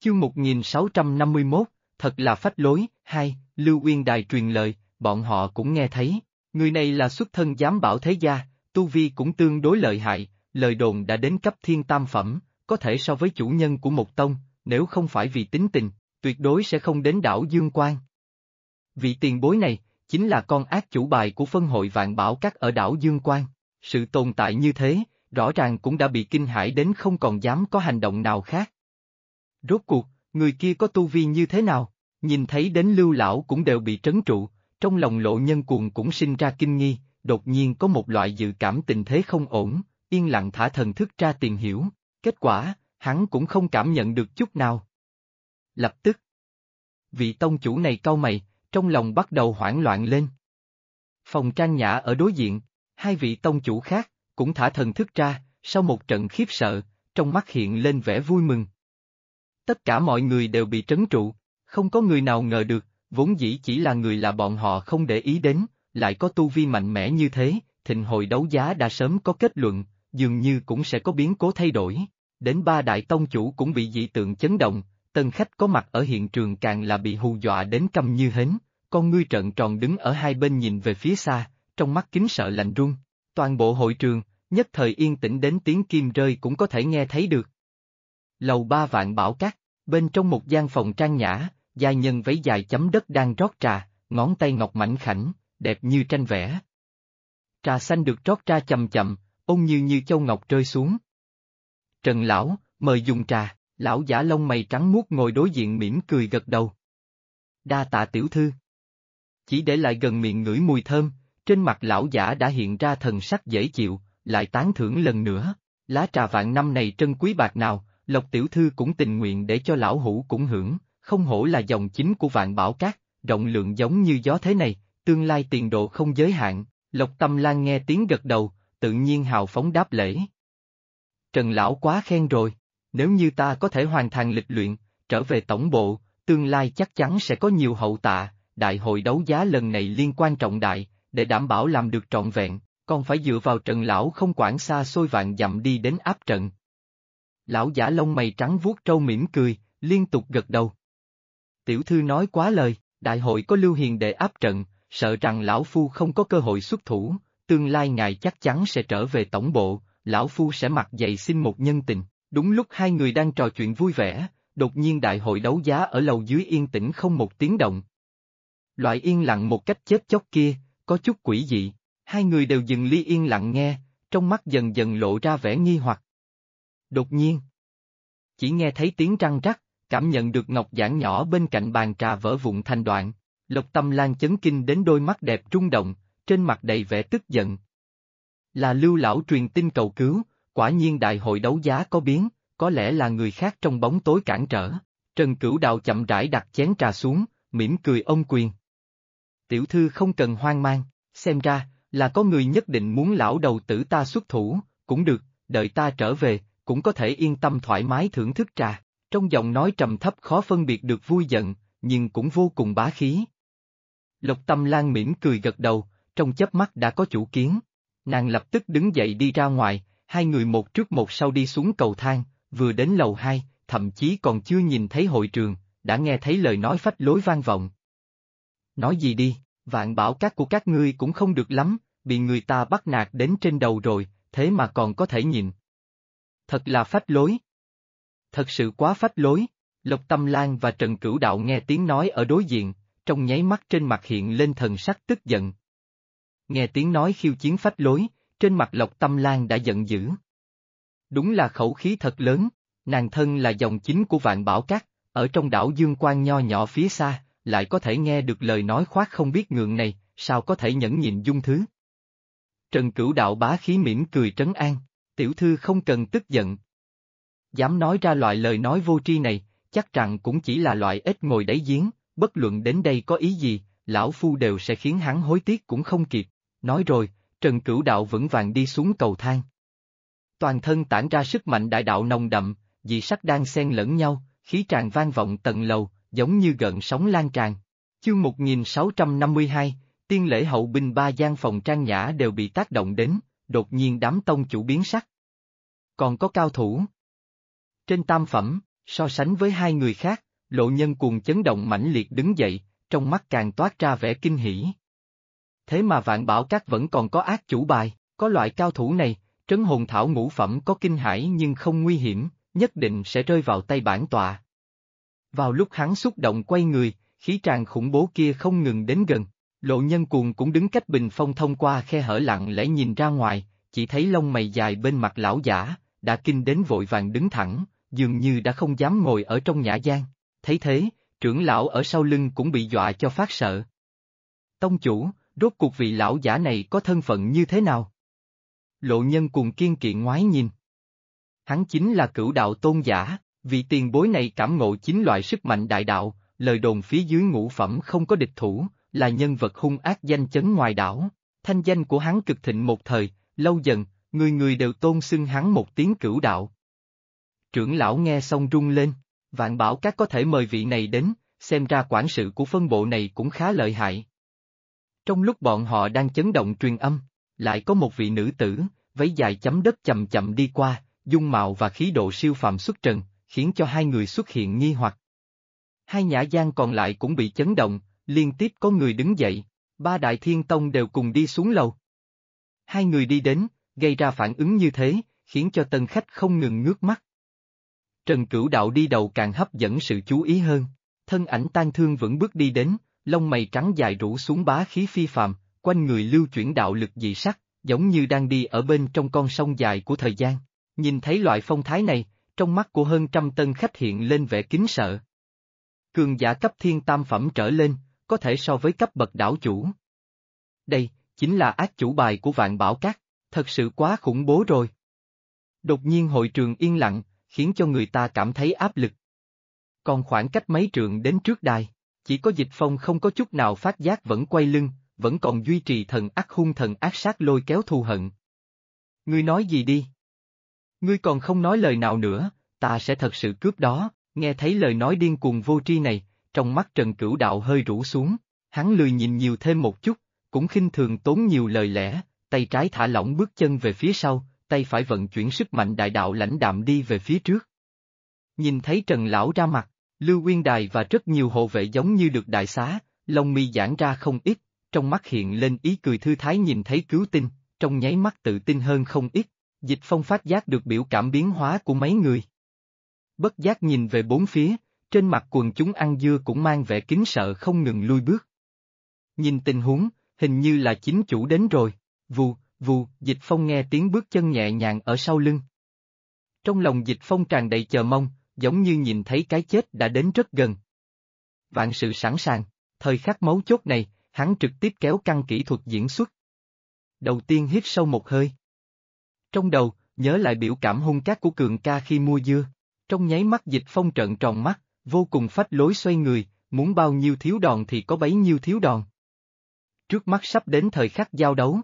Chương 1651, thật là phách lối. Hai, Lưu Uyên Đài truyền lời, bọn họ cũng nghe thấy. Người này là xuất thân giám bảo thế gia, tu vi cũng tương đối lợi hại, lời đồn đã đến cấp thiên tam phẩm, có thể so với chủ nhân của một tông, nếu không phải vì tính tình, tuyệt đối sẽ không đến đảo Dương Quan. Vị tiền bối này, chính là con ác chủ bài của phân hội Vạn Bảo Các ở đảo Dương Quan. Sự tồn tại như thế, rõ ràng cũng đã bị kinh hãi đến không còn dám có hành động nào khác. Rốt cuộc, người kia có tu vi như thế nào? Nhìn thấy đến Lưu lão cũng đều bị trấn trụ, trong lòng Lộ Nhân Cuồng cũng sinh ra kinh nghi, đột nhiên có một loại dự cảm tình thế không ổn, yên lặng thả thần thức ra tìm hiểu, kết quả, hắn cũng không cảm nhận được chút nào. Lập tức, vị tông chủ này cau mày, trong lòng bắt đầu hoảng loạn lên. Phòng Trang Nhã ở đối diện, hai vị tông chủ khác, cũng thả thần thức ra, sau một trận khiếp sợ, trong mắt hiện lên vẻ vui mừng. Tất cả mọi người đều bị trấn trụ, không có người nào ngờ được, vốn dĩ chỉ là người là bọn họ không để ý đến, lại có tu vi mạnh mẽ như thế, thịnh hội đấu giá đã sớm có kết luận, dường như cũng sẽ có biến cố thay đổi. Đến ba đại tông chủ cũng bị dị tượng chấn động, tân khách có mặt ở hiện trường càng là bị hù dọa đến câm như hến, con ngươi trợn tròn đứng ở hai bên nhìn về phía xa, trong mắt kính sợ lạnh run. Toàn bộ hội trường, nhất thời yên tĩnh đến tiếng kim rơi cũng có thể nghe thấy được. Lầu ba Vạn Bảo Các, bên trong một gian phòng trang nhã, giai nhân váy dài chấm đất đang rót trà, ngón tay ngọc mảnh khảnh, đẹp như tranh vẽ. Trà xanh được rót ra chậm chậm, ôn như châu ngọc rơi xuống. Trần lão, mời dùng trà, lão giả lông mày trắng muốt ngồi đối diện mỉm cười gật đầu. Đa tạ tiểu thư. Chỉ để lại gần miệng ngửi mùi thơm, trên mặt lão giả đã hiện ra thần sắc dễ chịu, lại tán thưởng lần nữa. Lá trà vạn năm này trân quý bạc nào, Lộc tiểu thư cũng tình nguyện để cho lão hủ cũng hưởng, không hổ là dòng chính của Vạn Bảo Các, rộng lượng giống như gió thế này, tương lai tiền độ không giới hạn. Lộc Tâm Lan nghe tiếng gật đầu, tự nhiên hào phóng đáp lễ. Trần lão quá khen rồi, nếu như ta có thể hoàn thành lịch luyện, trở về tổng bộ, tương lai chắc chắn sẽ có nhiều hậu tạ, đại hội đấu giá lần này liên quan trọng đại, để đảm bảo làm được trọn vẹn, còn phải dựa vào Trần lão không quản xa xôi vạn dặm đi đến áp trận. Lão giả lông mày trắng vuốt râu mỉm cười, liên tục gật đầu. Tiểu thư nói quá lời, đại hội có Lưu Hiền để áp trận, sợ rằng lão phu không có cơ hội xuất thủ, tương lai ngài chắc chắn sẽ trở về tổng bộ, lão phu sẽ mặc dày xin một nhân tình. Đúng lúc hai người đang trò chuyện vui vẻ, đột nhiên đại hội đấu giá ở lầu dưới yên tĩnh không một tiếng động. Loại yên lặng một cách chết chóc kia, có chút quỷ dị, hai người đều dừng ly yên lặng nghe, trong mắt dần dần lộ ra vẻ nghi hoặc. Đột nhiên, chỉ nghe thấy tiếng răng rắc, cảm nhận được ngọc giản nhỏ bên cạnh bàn trà vỡ vụn thành đoạn. Lộc Tâm Lan chấn kinh đến đôi mắt đẹp rung động, trên mặt đầy vẻ tức giận. Là Lưu lão truyền tin cầu cứu, quả nhiên đại hội đấu giá có biến, có lẽ là người khác trong bóng tối cản trở. Trần Cửu Đạo chậm rãi đặt chén trà xuống, mỉm cười ôm quyền. Tiểu thư không cần hoang mang, xem ra, là có người nhất định muốn lão đầu tử ta xuất thủ, cũng được, đợi ta trở về, cũng có thể yên tâm thoải mái thưởng thức trà. Trong giọng nói trầm thấp khó phân biệt được vui giận, nhưng cũng vô cùng bá khí. Lộc Tâm Lan mỉm cười gật đầu, trong chớp mắt đã có chủ kiến. Nàng lập tức đứng dậy đi ra ngoài, hai người một trước một sau đi xuống cầu thang, vừa đến lầu 2, thậm chí còn chưa nhìn thấy hội trường, đã nghe thấy lời nói phách lối vang vọng. Nói gì đi, Vạn Bảo Các của các ngươi cũng không được lắm, bị người ta bắt nạt đến trên đầu rồi, thế mà còn có thể nhìn. Thật là phách lối. Thật sự quá phách lối. Lộc Tâm Lan và Trần Cửu Đạo nghe tiếng nói ở đối diện, trong nháy mắt trên mặt hiện lên thần sắc tức giận. Nghe tiếng nói khiêu chiến phách lối, trên mặt Lộc Tâm Lan đã giận dữ. Đúng là khẩu khí thật lớn, nàng thân là dòng chính của Vạn Bảo Các, ở trong đảo Dương Quan nho nhỏ phía xa, lại có thể nghe được lời nói khoác không biết ngượng này, sao có thể nhẫn nhịn dung thứ. Trần Cửu Đạo bá khí mỉm cười trấn an, tiểu thư không cần tức giận. Dám nói ra loại lời nói vô tri này, chắc rằng cũng chỉ là loại ếch ngồi đáy giếng, bất luận đến đây có ý gì, lão phu đều sẽ khiến hắn hối tiếc cũng không kịp. Nói rồi, Trần Cửu Đạo vững vàng đi xuống cầu thang. Toàn thân tản ra sức mạnh đại đạo nồng đậm, dị sắc đang xen lẫn nhau, khí tràn vang vọng tận lầu, giống như gợn sóng lan tràn. Chương 1652, tiên lễ hậu binh ba gian phòng trang nhã đều bị tác động đến, đột nhiên đám tông chủ biến sắc. Còn có cao thủ. Trên tam phẩm, So sánh với hai người khác, Lộ Nhân Cuồng chấn động mãnh liệt đứng dậy, trong mắt càng toát ra vẻ kinh hỉ. Thế mà Vạn Bảo Các vẫn còn có ác chủ bài, có loại cao thủ này, trấn hồn thảo ngũ phẩm có kinh hãi nhưng không nguy hiểm, nhất định sẽ rơi vào tay bản tọa. Vào lúc hắn xúc động quay người, khí tràng khủng bố kia không ngừng đến gần, Lộ Nhân Cuồng cũng đứng cách bình phong thông qua khe hở lặng lẽ nhìn ra ngoài, chỉ thấy lông mày dài bên mặt lão giả, đã kinh đến vội vàng đứng thẳng, dường như đã không dám ngồi ở trong nhã gian. Thấy thế, trưởng lão ở sau lưng cũng bị dọa cho phát sợ. Tông chủ, rốt cuộc vị lão giả này có thân phận như thế nào? Lộ Nhân Cuồng kiên kỵ ngoái nhìn. Hắn chính là Cửu Đạo Tôn giả, vị tiền bối này cảm ngộ 9 loại sức mạnh đại đạo, lời đồn phía dưới ngũ phẩm không có địch thủ, là nhân vật hung ác danh chấn ngoài đảo. Thanh danh của hắn cực thịnh một thời, lâu dần, người người đều tôn xưng hắn một tiếng Cửu Đạo. Trưởng lão nghe xong rung lên, Vạn Bảo Các có thể mời vị này đến, xem ra quản sự của phân bộ này cũng khá lợi hại. Trong lúc bọn họ đang chấn động truyền âm, lại có một vị nữ tử, váy dài chấm đất chậm chậm đi qua, dung mạo và khí độ siêu phàm xuất trần, khiến cho hai người xuất hiện nghi hoặc. Hai nhã gian còn lại cũng bị chấn động, liên tiếp có người đứng dậy, ba đại thiên tông đều cùng đi xuống lầu. Hai người đi đến, gây ra phản ứng như thế, khiến cho tân khách không ngừng ngước mắt. Trần Cửu Đạo đi đầu càng hấp dẫn sự chú ý hơn, thân ảnh tan thương vững bước đi đến, lông mày trắng dài rủ xuống bá khí phi phàm, quanh người lưu chuyển đạo lực dị sắc, giống như đang đi ở bên trong con sông dài của thời gian. Nhìn thấy loại phong thái này, trong mắt của hơn trăm tân khách hiện lên vẻ kính sợ. Cường giả cấp thiên tam phẩm trở lên, có thể so với cấp bậc đảo chủ. Đây, chính là ác chủ bài của Vạn Bảo Các, thật sự quá khủng bố rồi. Đột nhiên hội trường yên lặng, khiến cho người ta cảm thấy áp lực. Còn khoảng cách mấy trượng đến trước đài, chỉ có Dịch Phong không có chút nào phát giác vẫn quay lưng, vẫn còn duy trì thần ác hung thần ác sát lôi kéo thù hận. Ngươi nói gì đi? Ngươi còn không nói lời nào nữa, ta sẽ thật sự cướp đó. Nghe thấy lời nói điên cuồng vô tri này, trong mắt Trần Cửu Đạo hơi rũ xuống, hắn lười nhìn nhiều thêm một chút, cũng khinh thường tốn nhiều lời lẽ, tay trái thả lỏng bước chân về phía sau, tay phải vận chuyển sức mạnh đại đạo lãnh đạm đi về phía trước. Nhìn thấy Trần Lão ra mặt, Lưu Nguyên Đài và rất nhiều hộ vệ giống như được đại xá, lông mi giãn ra không ít, trong mắt hiện lên ý cười thư thái nhìn thấy cứu tinh, trong nháy mắt tự tin hơn không ít, Dịch Phong phát giác được biểu cảm biến hóa của mấy người. Bất giác nhìn về bốn phía, trên mặt quần chúng ăn dưa cũng mang vẻ kính sợ không ngừng lui bước. Nhìn tình huống, hình như là chính chủ đến rồi, vù, vù, Dịch Phong nghe tiếng bước chân nhẹ nhàng ở sau lưng. Trong lòng Dịch Phong tràn đầy chờ mong, giống như nhìn thấy cái chết đã đến rất gần. Vạn sự sẵn sàng, thời khắc mấu chốt này, hắn trực tiếp kéo căng kỹ thuật diễn xuất. Đầu tiên hít sâu một hơi. Trong đầu, nhớ lại biểu cảm hung cát của Cường ca khi mua dưa. Trong nháy mắt Dịch Phong trợn tròn mắt, vô cùng phách lối xoay người, muốn bao nhiêu thiếu đòn thì có bấy nhiêu thiếu đòn. Trước mắt sắp đến thời khắc giao đấu.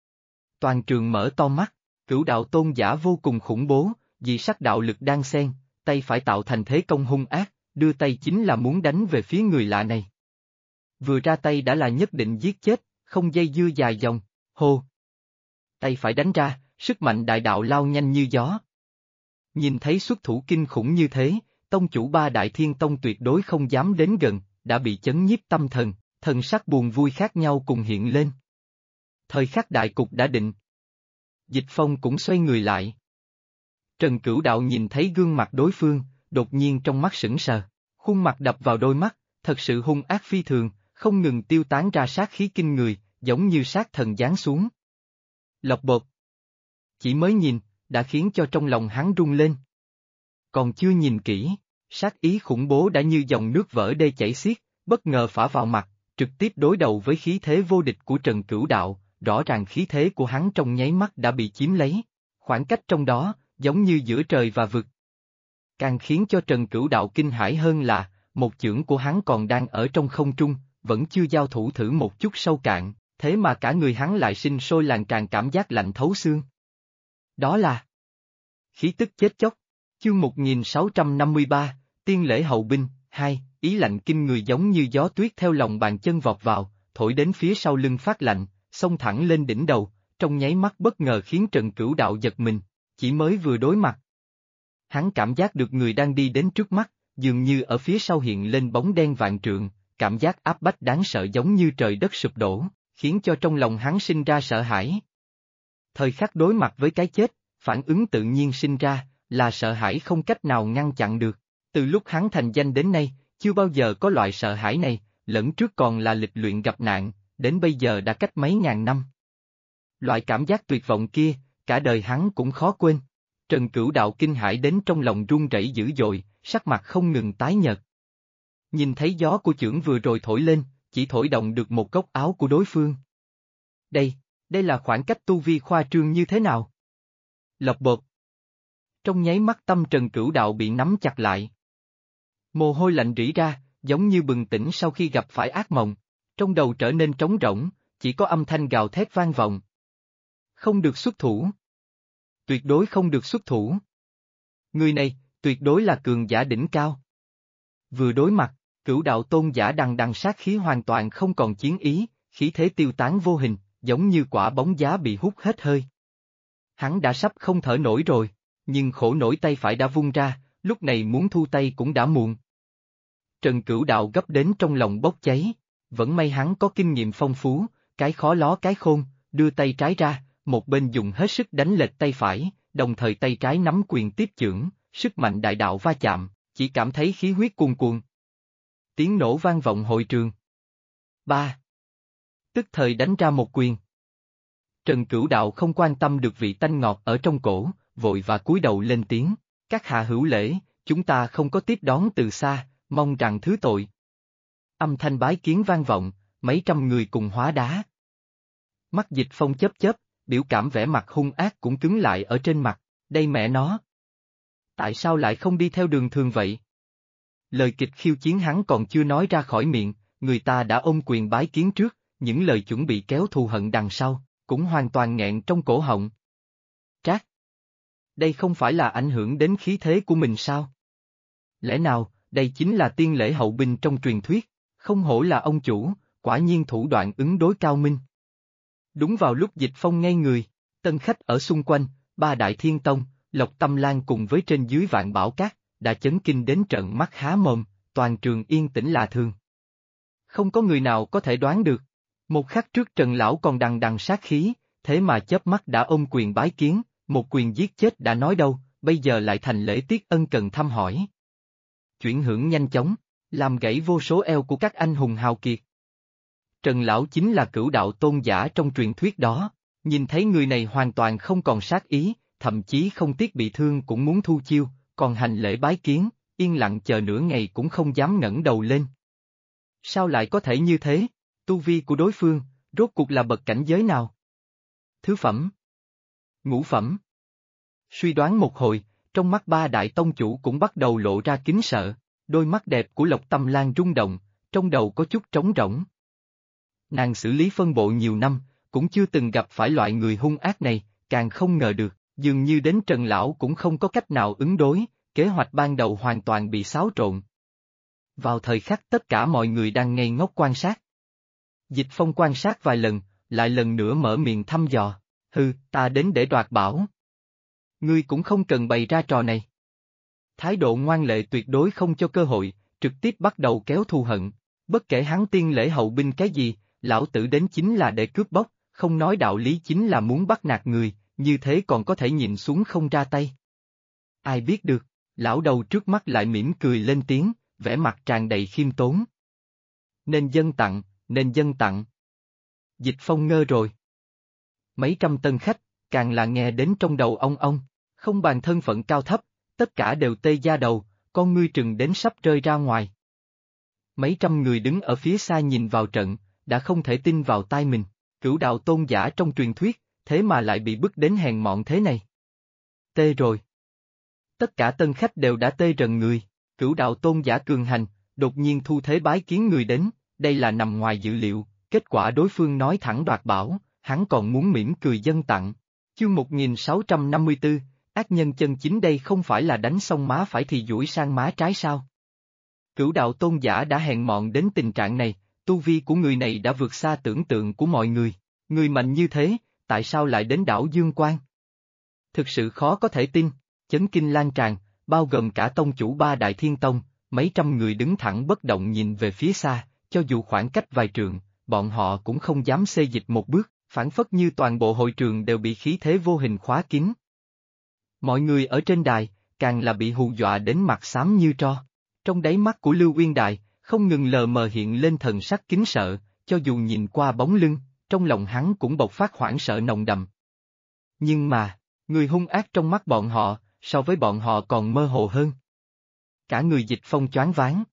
Toàn trường mở to mắt, Cửu Đạo Tôn giả vô cùng khủng bố, dị sắc đạo lực đang xen, tay phải tạo thành thế công hung ác, đưa tay chính là muốn đánh về phía người lạ này. Vừa ra tay đã là nhất định giết chết, không dây dưa dài dòng, hô. Tay phải đánh ra, sức mạnh đại đạo lao nhanh như gió. Nhìn thấy xuất thủ kinh khủng như thế, tông chủ ba đại thiên tông tuyệt đối không dám đến gần, đã bị chấn nhiếp tâm thần, thần sắc buồn vui khác nhau cùng hiện lên. Thời khắc đại cục đã định. Dịch Phong cũng xoay người lại. Trần Cửu Đạo nhìn thấy gương mặt đối phương, đột nhiên trong mắt sững sờ, khuôn mặt đập vào đôi mắt, thật sự hung ác phi thường, không ngừng tiêu tán ra sát khí kinh người, giống như sát thần giáng xuống. Lộc bột. Chỉ mới nhìn, đã khiến cho trong lòng hắn rung lên. Còn chưa nhìn kỹ, sát ý khủng bố đã như dòng nước vỡ đê chảy xiết, bất ngờ phả vào mặt, trực tiếp đối đầu với khí thế vô địch của Trần Cửu Đạo, rõ ràng khí thế của hắn trong nháy mắt đã bị chiếm lấy, khoảng cách trong đó, giống như giữa trời và vực. Càng khiến cho Trần Cửu Đạo kinh hãi hơn là, một chưởng của hắn còn đang ở trong không trung, vẫn chưa giao thủ thử một chút sâu cạn, thế mà cả người hắn lại sinh sôi lan tràn cảm giác lạnh thấu xương. Đó là khí tức chết chóc. Chương 1653, Tiên lễ hậu binh, 2, ý lạnh kinh người giống như gió tuyết theo lòng bàn chân vọt vào, thổi đến phía sau lưng phát lạnh, xông thẳng lên đỉnh đầu, trong nháy mắt bất ngờ khiến Trần Cửu Đạo giật mình, chỉ mới vừa đối mặt. Hắn cảm giác được người đang đi đến trước mắt, dường như ở phía sau hiện lên bóng đen vạn trượng, cảm giác áp bách đáng sợ giống như trời đất sụp đổ, khiến cho trong lòng hắn sinh ra sợ hãi. Thời khắc đối mặt với cái chết, phản ứng tự nhiên sinh ra, là sợ hãi không cách nào ngăn chặn được. Từ lúc hắn thành danh đến nay, chưa bao giờ có loại sợ hãi này, lẫn trước còn là lịch luyện gặp nạn, đến bây giờ đã cách mấy ngàn năm. Loại cảm giác tuyệt vọng kia, cả đời hắn cũng khó quên. Trần Cửu Đạo kinh hãi đến trong lòng run rẩy dữ dội, sắc mặt không ngừng tái nhợt. Nhìn thấy gió của chưởng vừa rồi thổi lên, chỉ thổi động được một góc áo của đối phương. Đây là khoảng cách tu vi khoa trương như thế nào? Lộc bộp. Trong nháy mắt tâm Trần Cửu Đạo bị nắm chặt lại. Mồ hôi lạnh rỉ ra, giống như bừng tỉnh sau khi gặp phải ác mộng. Trong đầu trở nên trống rỗng, chỉ có âm thanh gào thét vang vọng. Không được xuất thủ. Tuyệt đối không được xuất thủ. Người này, tuyệt đối là cường giả đỉnh cao. Vừa đối mặt, Cửu Đạo tôn giả đằng đằng sát khí hoàn toàn không còn chiến ý, khí thế tiêu tán vô hình, giống như quả bóng giá bị hút hết hơi. Hắn đã sắp không thở nổi rồi, nhưng khổ nổi tay phải đã vung ra, lúc này muốn thu tay cũng đã muộn. Trần Cửu Đạo gấp đến trong lòng bốc cháy, vẫn may hắn có kinh nghiệm phong phú, cái khó ló cái khôn, đưa tay trái ra, một bên dùng hết sức đánh lệch tay phải, đồng thời tay trái nắm quyền tiếp chưởng, sức mạnh đại đạo va chạm, chỉ cảm thấy khí huyết cuồn cuộn. Tiếng nổ vang vọng hội trường. 3. Tức thời đánh ra một quyền. Trần Cửu Đạo không quan tâm được vị tanh ngọt ở trong cổ, vội và cúi đầu lên tiếng, các hạ hữu lễ, chúng ta không có tiếp đón từ xa, mong rằng thứ tội. Âm thanh bái kiến vang vọng, mấy trăm người cùng hóa đá. Mắt Dịch Phong chớp chớp, biểu cảm vẻ mặt hung ác cũng cứng lại ở trên mặt, đây mẹ nó. Tại sao lại không đi theo đường thường vậy? Lời kịch khiêu chiến hắn còn chưa nói ra khỏi miệng, người ta đã ôm quyền bái kiến trước, những lời chuẩn bị kéo thù hận đằng sau, cũng hoàn toàn nghẹn trong cổ họng. Trác! Đây không phải là ảnh hưởng đến khí thế của mình sao? Lẽ nào, đây chính là tiên lễ hậu binh trong truyền thuyết, không hổ là ông chủ, quả nhiên thủ đoạn ứng đối cao minh. Đúng vào lúc Dịch Phong ngây người, tân khách ở xung quanh, ba đại thiên tông, Lộc Tâm Lan cùng với trên dưới vạn bảo cát, đã chấn kinh đến trợn mắt há mồm, toàn trường yên tĩnh lạ thường. Không có người nào có thể đoán được. Một khắc trước Trần Lão còn đằng đằng sát khí, thế mà chớp mắt đã ôm quyền bái kiến, một quyền giết chết đã nói đâu, bây giờ lại thành lễ tiết ân cần thăm hỏi. Chuyển hưởng nhanh chóng, làm gãy vô số eo của các anh hùng hào kiệt. Trần Lão chính là Cửu Đạo tôn giả trong truyền thuyết đó, nhìn thấy người này hoàn toàn không còn sát ý, thậm chí không tiếc bị thương cũng muốn thu chiêu, còn hành lễ bái kiến, yên lặng chờ nửa ngày cũng không dám ngẩng đầu lên. Sao lại có thể như thế? Tu vi của đối phương, rốt cuộc là bậc cảnh giới nào? Thứ phẩm? Ngũ phẩm? Suy đoán một hồi, trong mắt ba đại tông chủ cũng bắt đầu lộ ra kính sợ, đôi mắt đẹp của Lộc Tâm Lan rung động, trong đầu có chút trống rỗng. Nàng xử lý phân bộ nhiều năm, cũng chưa từng gặp phải loại người hung ác này, càng không ngờ được, dường như đến Trần Lão cũng không có cách nào ứng đối, kế hoạch ban đầu hoàn toàn bị xáo trộn. Vào thời khắc tất cả mọi người đang ngây ngốc quan sát. Dịch Phong quan sát vài lần, lại lần nữa mở miệng thăm dò, ta đến để đoạt bảo. Ngươi cũng không cần bày ra trò này. Thái độ ngoan lệ tuyệt đối không cho cơ hội, trực tiếp bắt đầu kéo thù hận, bất kể hắn tiên lễ hậu binh cái gì, lão tử đến chính là để cướp bóc, không nói đạo lý chính là muốn bắt nạt người, như thế còn có thể nhịn xuống không ra tay. Ai biết được, lão đầu trước mắt lại mỉm cười lên tiếng, vẻ mặt tràn đầy khiêm tốn. Nên dân tặng. Dịch Phong ngơ rồi. Mấy trăm tân khách, càng là nghe đến trong đầu ong, không bàn thân phận cao thấp, tất cả đều tê da đầu, con ngươi trừng đến sắp rơi ra ngoài. Mấy trăm người đứng ở phía xa nhìn vào trận, đã không thể tin vào tai mình, Cửu Đạo tôn giả trong truyền thuyết, thế mà lại bị bức đến hèn mọn thế này. Tê rồi. Tất cả tân khách đều đã tê rần người, Cửu Đạo tôn giả cường hành, đột nhiên thu thế bái kiến người đến, đây là nằm ngoài dự liệu, kết quả đối phương nói thẳng đoạt bảo, hắn còn muốn mỉm cười dâng tặng. Chương 1654, ác nhân chân chính đây không phải là đánh xong má phải thì duỗi sang má trái sao? Cửu Đạo tôn giả đã hèn mọn đến tình trạng này, tu vi của người này đã vượt xa tưởng tượng của mọi người mạnh như thế, tại sao lại đến đảo Dương Quan? Thực sự khó có thể tin, chấn kinh lan tràn, bao gồm cả tông chủ ba đại thiên tông, mấy trăm người đứng thẳng bất động nhìn về phía xa, cho dù khoảng cách vài trượng, bọn họ cũng không dám xê dịch một bước, phảng phất như toàn bộ hội trường đều bị khí thế vô hình khóa kín. Mọi người ở trên đài, càng là bị hù dọa đến mặt xám như tro. Trong đáy mắt của Lưu Uyên Đài, không ngừng lờ mờ hiện lên thần sắc kính sợ, cho dù nhìn qua bóng lưng, trong lòng hắn cũng bộc phát hoảng sợ nồng đậm. Nhưng mà, người hung ác trong mắt bọn họ, so với bọn họ còn mơ hồ hơn. Cả người Dịch Phong choáng váng.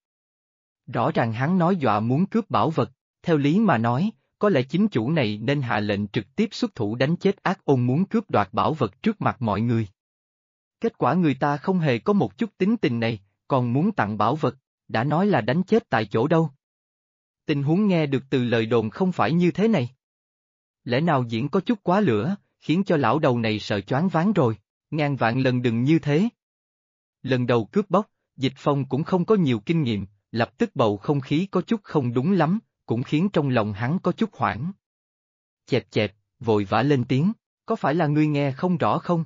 Rõ ràng hắn nói dọa muốn cướp bảo vật, theo lý mà nói, có lẽ chính chủ này nên hạ lệnh trực tiếp xuất thủ đánh chết ác ôn muốn cướp đoạt bảo vật trước mặt mọi người. Kết quả người ta không hề có một chút tính tình này, còn muốn tặng bảo vật, đã nói là đánh chết tại chỗ đâu. Tình huống nghe được từ lời đồn không phải như thế này. Lẽ nào diễn có chút quá lửa, khiến cho lão đầu này sợ choáng váng rồi, ngàn vạn lần đừng như thế. Lần đầu cướp bóc, Dịch Phong cũng không có nhiều kinh nghiệm, lập tức bầu không khí có chút không đúng lắm, cũng khiến trong lòng hắn có chút hoảng. Chẹp chẹp, vội vã lên tiếng, có phải là ngươi nghe không rõ không?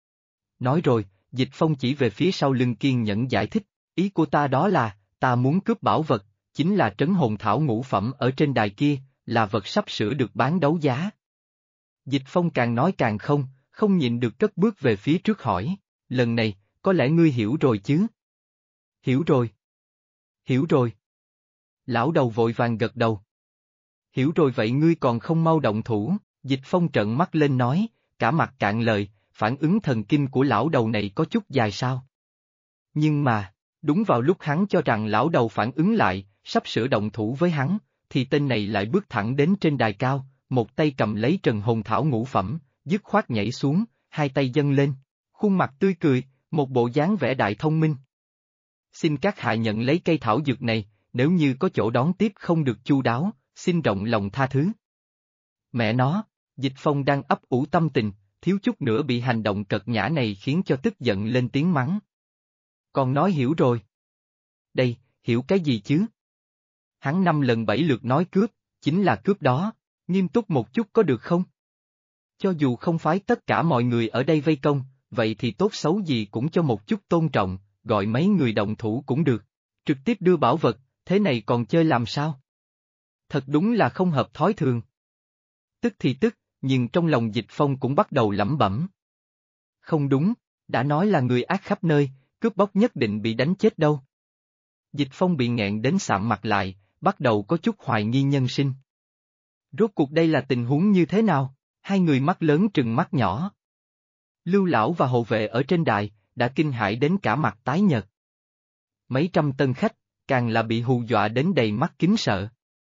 Nói rồi, Dịch Phong chỉ về phía sau lưng kiên nhẫn giải thích, ý của ta đó là, ta muốn cướp bảo vật, chính là trấn hồn thảo ngũ phẩm ở trên đài kia, là vật sắp sửa được bán đấu giá. Dịch Phong càng nói càng không nhịn được cất bước về phía trước hỏi, lần này, có lẽ ngươi hiểu rồi chứ? Hiểu rồi. Hiểu rồi. Lão đầu vội vàng gật đầu. Hiểu rồi vậy ngươi còn không mau động thủ, Dịch Phong trợn mắt lên nói, cả mặt cạn lời, phản ứng thần kinh của lão đầu này có chút dài sao. Nhưng mà, đúng vào lúc hắn cho rằng lão đầu phản ứng lại, sắp sửa động thủ với hắn, thì tên này lại bước thẳng đến trên đài cao, một tay cầm lấy trần hồn thảo ngũ phẩm, dứt khoát nhảy xuống, hai tay dâng lên, khuôn mặt tươi cười, một bộ dáng vẻ đại thông minh. Xin các hạ nhận lấy cây thảo dược này, nếu như có chỗ đón tiếp không được chu đáo, xin rộng lòng tha thứ. Mẹ nó, Dịch Phong đang ấp ủ tâm tình, thiếu chút nữa bị hành động cợt nhã này khiến cho tức giận lên tiếng mắng. Còn nói hiểu rồi. Đây, hiểu cái gì chứ? Hắn 5 lần 7 lượt nói cướp, chính là cướp đó, nghiêm túc một chút có được không? Cho dù không phái tất cả mọi người ở đây vây công, vậy thì tốt xấu gì cũng cho một chút tôn trọng, gọi mấy người động thủ cũng được, trực tiếp đưa bảo vật, thế này còn chơi làm sao? Thật đúng là không hợp thói thường. Tức thì tức, nhưng trong lòng Dịch Phong cũng bắt đầu lẩm bẩm. Không đúng, đã nói là người ác khắp nơi, cướp bóc nhất định bị đánh chết đâu. Dịch Phong bị nghẹn đến sạm mặt lại, bắt đầu có chút hoài nghi nhân sinh. Rốt cuộc đây là tình huống như thế nào? Hai người mắt lớn trừng mắt nhỏ. Lưu lão và hộ vệ ở trên đài, đã kinh hãi đến cả mặt tái nhợt. Mấy trăm tân khách, càng là bị hù dọa đến đầy mắt kính sợ.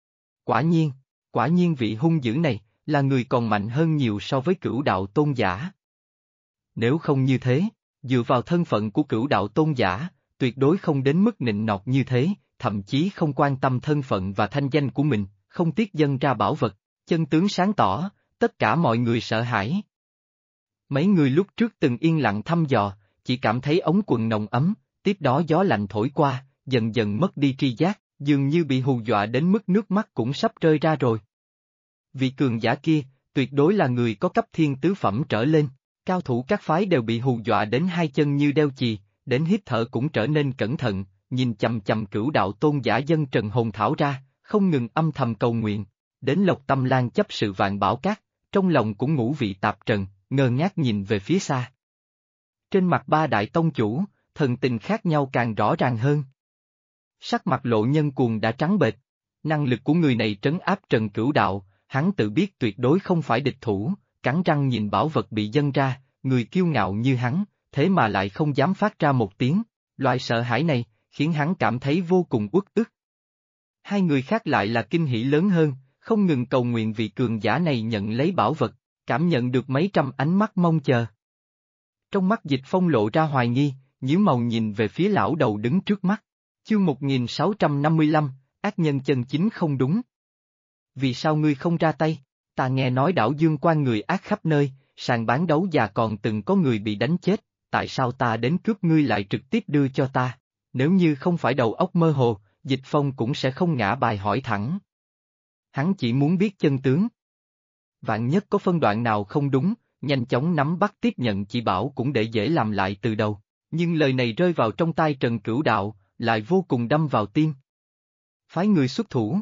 Quả nhiên vị hung dữ này, là người còn mạnh hơn nhiều so với cửu đạo tôn giả. Nếu không như thế, dựa vào thân phận của cửu đạo tôn giả, tuyệt đối không đến mức nịnh nọt như thế, thậm chí không quan tâm thân phận và thanh danh của mình, không tiếc dâng ra bảo vật, chân tướng sáng tỏ, tất cả mọi người sợ hãi. Mấy người lúc trước từng yên lặng thăm dò, chỉ cảm thấy ống quần nồng ấm, tiếp đó gió lạnh thổi qua, dần dần mất đi tri giác, dường như bị hù dọa đến mức nước mắt cũng sắp rơi ra rồi. Vị cường giả kia, tuyệt đối là người có cấp thiên tứ phẩm trở lên, cao thủ các phái đều bị hù dọa đến hai chân như đeo chì, đến hít thở cũng trở nên cẩn thận, nhìn chằm chằm cửu đạo tôn giả dân trần hồn thảo ra, không ngừng âm thầm cầu nguyện, đến Lộc Tâm Lan chấp sự vạn bảo cát, trong lòng cũng ngũ vị tạp trần, ngơ ngác nhìn về phía xa. Trên mặt ba đại tông chủ, thần tình khác nhau càng rõ ràng hơn. Sắc mặt Lộ Nhân Cuồng đã trắng bệch, năng lực của người này trấn áp Trần Cửu Đạo, hắn tự biết tuyệt đối không phải địch thủ, cắn răng nhìn bảo vật bị dâng ra, người kiêu ngạo như hắn, thế mà lại không dám phát ra một tiếng, loại sợ hãi này, khiến hắn cảm thấy vô cùng uất ức. Hai người khác lại là kinh hỉ lớn hơn, không ngừng cầu nguyện vị cường giả này nhận lấy bảo vật, cảm nhận được mấy trăm ánh mắt mong chờ. Trong mắt Dịch Phong lộ ra hoài nghi, nhíu mày nhìn về phía lão đầu đứng trước mắt. Chương 1655, ác nhân chân chính không đúng. Vì sao ngươi không ra tay? Ta nghe nói đảo Dương Quan người ác khắp nơi, sàn bán đấu già còn từng có người bị đánh chết, tại sao ta đến cướp ngươi lại trực tiếp đưa cho ta? Nếu như không phải đầu óc mơ hồ, Dịch Phong cũng sẽ không ngã bài hỏi thẳng. Hắn chỉ muốn biết chân tướng. Vạn nhất có phân đoạn nào không đúng, nhanh chóng nắm bắt tiếp nhận chỉ bảo cũng để dễ làm lại từ đầu. Nhưng lời này rơi vào trong tai Trần Cửu Đạo, lại vô cùng đâm vào tim. Phái người xuất thủ.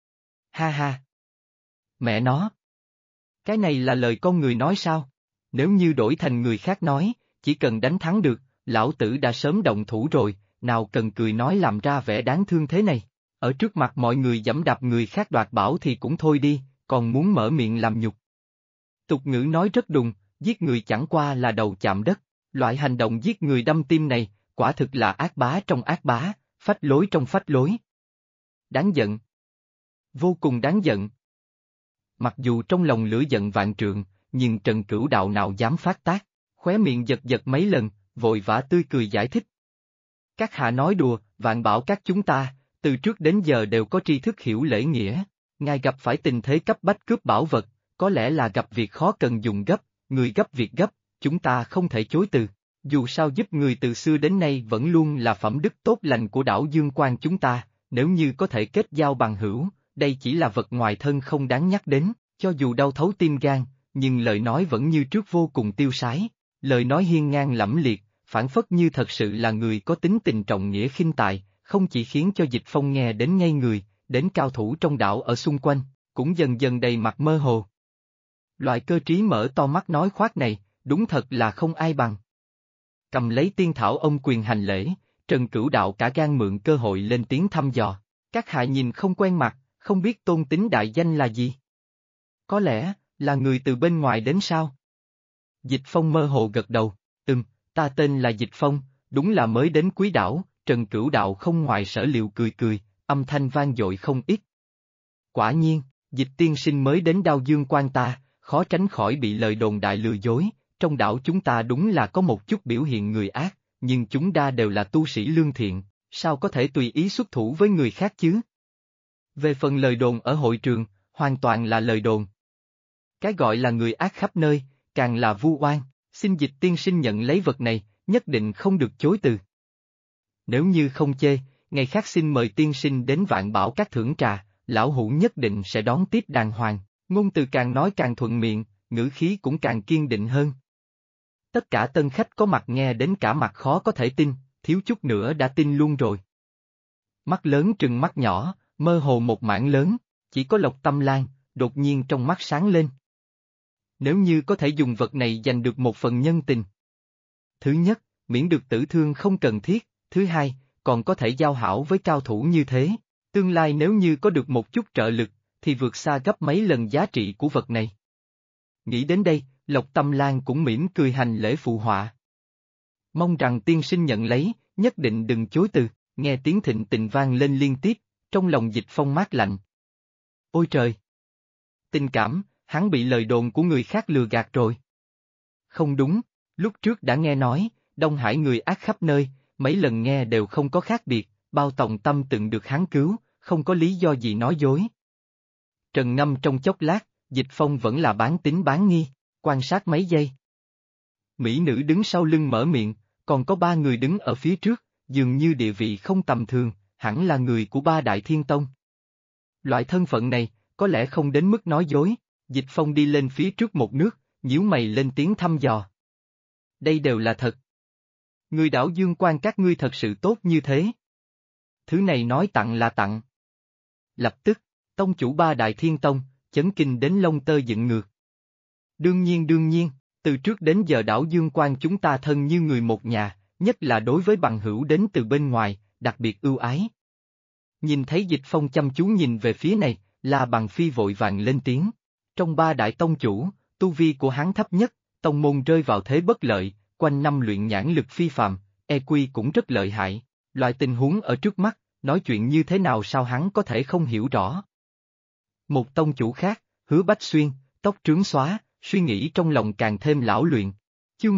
Ha ha. Mẹ nó. Cái này là lời con người nói sao? Nếu như đổi thành người khác nói, chỉ cần đánh thắng được, lão tử đã sớm động thủ rồi, nào cần cười nói làm ra vẻ đáng thương thế này. Ở trước mặt mọi người giẫm đạp người khác đoạt bảo thì cũng thôi đi, còn muốn mở miệng làm nhục. Tục ngữ nói rất đúng, giết người chẳng qua là đầu chạm đất, loại hành động giết người đâm tim này, quả thực là ác bá trong ác bá, phách lối trong phách lối. Đáng giận. Vô cùng đáng giận. Mặc dù trong lòng lửa giận vạn trượng, nhưng Trần Cửu Đạo nào dám phát tác, khóe miệng giật giật mấy lần, vội vã tươi cười giải thích. Các hạ nói đùa, Vạn Bảo các chúng ta, từ trước đến giờ đều có tri thức hiểu lễ nghĩa, ngài gặp phải tình thế cấp bách cướp bảo vật, có lẽ là gặp việc khó cần dùng gấp, người gấp việc gấp, chúng ta không thể chối từ. Dù sao giúp người từ xưa đến nay vẫn luôn là phẩm đức tốt lành của đảo Dương Quan chúng ta, nếu như có thể kết giao bằng hữu, đây chỉ là vật ngoài thân không đáng nhắc đến, cho dù đau thấu tim gan, nhưng lời nói vẫn như trước vô cùng tiêu sái, lời nói hiên ngang lẫm liệt, phản phất như thật sự là người có tính tình trọng nghĩa khinh tài, không chỉ khiến cho Dịch Phong nghe đến ngây người, đến cao thủ trong đảo ở xung quanh, cũng dần dần đầy mặt mơ hồ. Loại cơ trí mở to mắt nói khoác này, đúng thật là không ai bằng. Cầm lấy tiên thảo ông quyền hành lễ, Trần Cửu Đạo cả gan mượn cơ hội lên tiếng thăm dò, các hạ nhìn không quen mặt, không biết tôn tính đại danh là gì? Có lẽ, là người từ bên ngoài đến sao? Dịch Phong mơ hồ gật đầu, ta tên là Dịch Phong, đúng là mới đến Quý Đảo, Trần Cửu Đạo không ngoài sở liệu cười cười, âm thanh vang dội không ít. Quả nhiên, Dịch tiên sinh mới đến Đao Dương Quan ta, khó tránh khỏi bị lời đồn đại lừa dối, trong đảo chúng ta đúng là có một chút biểu hiện người ác, nhưng chúng đa đều là tu sĩ lương thiện, sao có thể tùy ý xuất thủ với người khác chứ? Về phần lời đồn ở hội trường, hoàn toàn là lời đồn. Cái gọi là người ác khắp nơi, càng là vu oan, xin Dịch tiên sinh nhận lấy vật này, nhất định không được chối từ. Nếu như không chê, ngày khác xin mời tiên sinh đến Vạn Bảo các thưởng trà, lão hủ nhất định sẽ đón tiếp đàng hoàng, ngôn từ càng nói càng thuận miệng, ngữ khí cũng càng kiên định hơn. Tất cả tân khách có mặt nghe đến cả mặt khó có thể tin, thiếu chút nữa đã tin luôn rồi. Mắt lớn trừng mắt nhỏ, mơ hồ một mảng lớn, chỉ có Lộc Tâm Lan, đột nhiên trong mắt sáng lên. Nếu như có thể dùng vật này giành được một phần nhân tình. Thứ nhất, miễn được tử thương không cần thiết, thứ hai, còn có thể giao hảo với cao thủ như thế. Tương lai nếu như có được một chút trợ lực, thì vượt xa gấp mấy lần giá trị của vật này. Nghĩ đến đây, Lộc Tâm Lan cũng mỉm cười hành lễ phụ họa. Mong rằng tiên sinh nhận lấy, nhất định đừng chối từ, nghe tiếng thịnh tình vang lên liên tiếp, trong lòng Dịch Phong mát lạnh. Ôi trời! Tình cảm, hắn bị lời đồn của người khác lừa gạt rồi. Không đúng, lúc trước đã nghe nói, Đông Hải người ác khắp nơi, mấy lần nghe đều không có khác biệt, bao tòng tâm từng được hắn cứu, không có lý do gì nói dối. Trần ngâm trong chốc lát, Dịch Phong vẫn là bán tín bán nghi, quan sát mấy giây. Mỹ nữ đứng sau lưng mở miệng, còn có 3 người đứng ở phía trước, dường như địa vị không tầm thường, hẳn là người của 3 đại thiên tông. Loại thân phận này, có lẽ không đến mức nói dối, Dịch Phong đi lên phía trước một nước, nhíu mày lên tiếng thăm dò. Đây đều là thật. Người đảo Dương Quan các ngươi thật sự tốt như thế. Thứ này nói tặng là tặng. Lập tức, tông chủ 3 đại thiên tông, chấn kinh đến lông tơ dựng ngược. Đương nhiên, từ trước đến giờ đảo Dương Quan chúng ta thân như người một nhà, nhất là đối với bằng hữu đến từ bên ngoài, đặc biệt ưu ái. Nhìn thấy Dịch Phong chăm chú nhìn về phía này, La Bằng Phi vội vàng lên tiếng. Trong 3 đại tông chủ, tu vi của hắn thấp nhất, tông môn rơi vào thế bất lợi, quanh năm luyện nhãn lực phi phàm, EQ cũng rất lợi hại. Loại tình huống ở trước mắt, nói chuyện như thế nào sao hắn có thể không hiểu rõ. Một tông chủ khác, Hứa Bách Xuyên, tóc trướng xóa, suy nghĩ trong lòng càng thêm lão luyện. Chương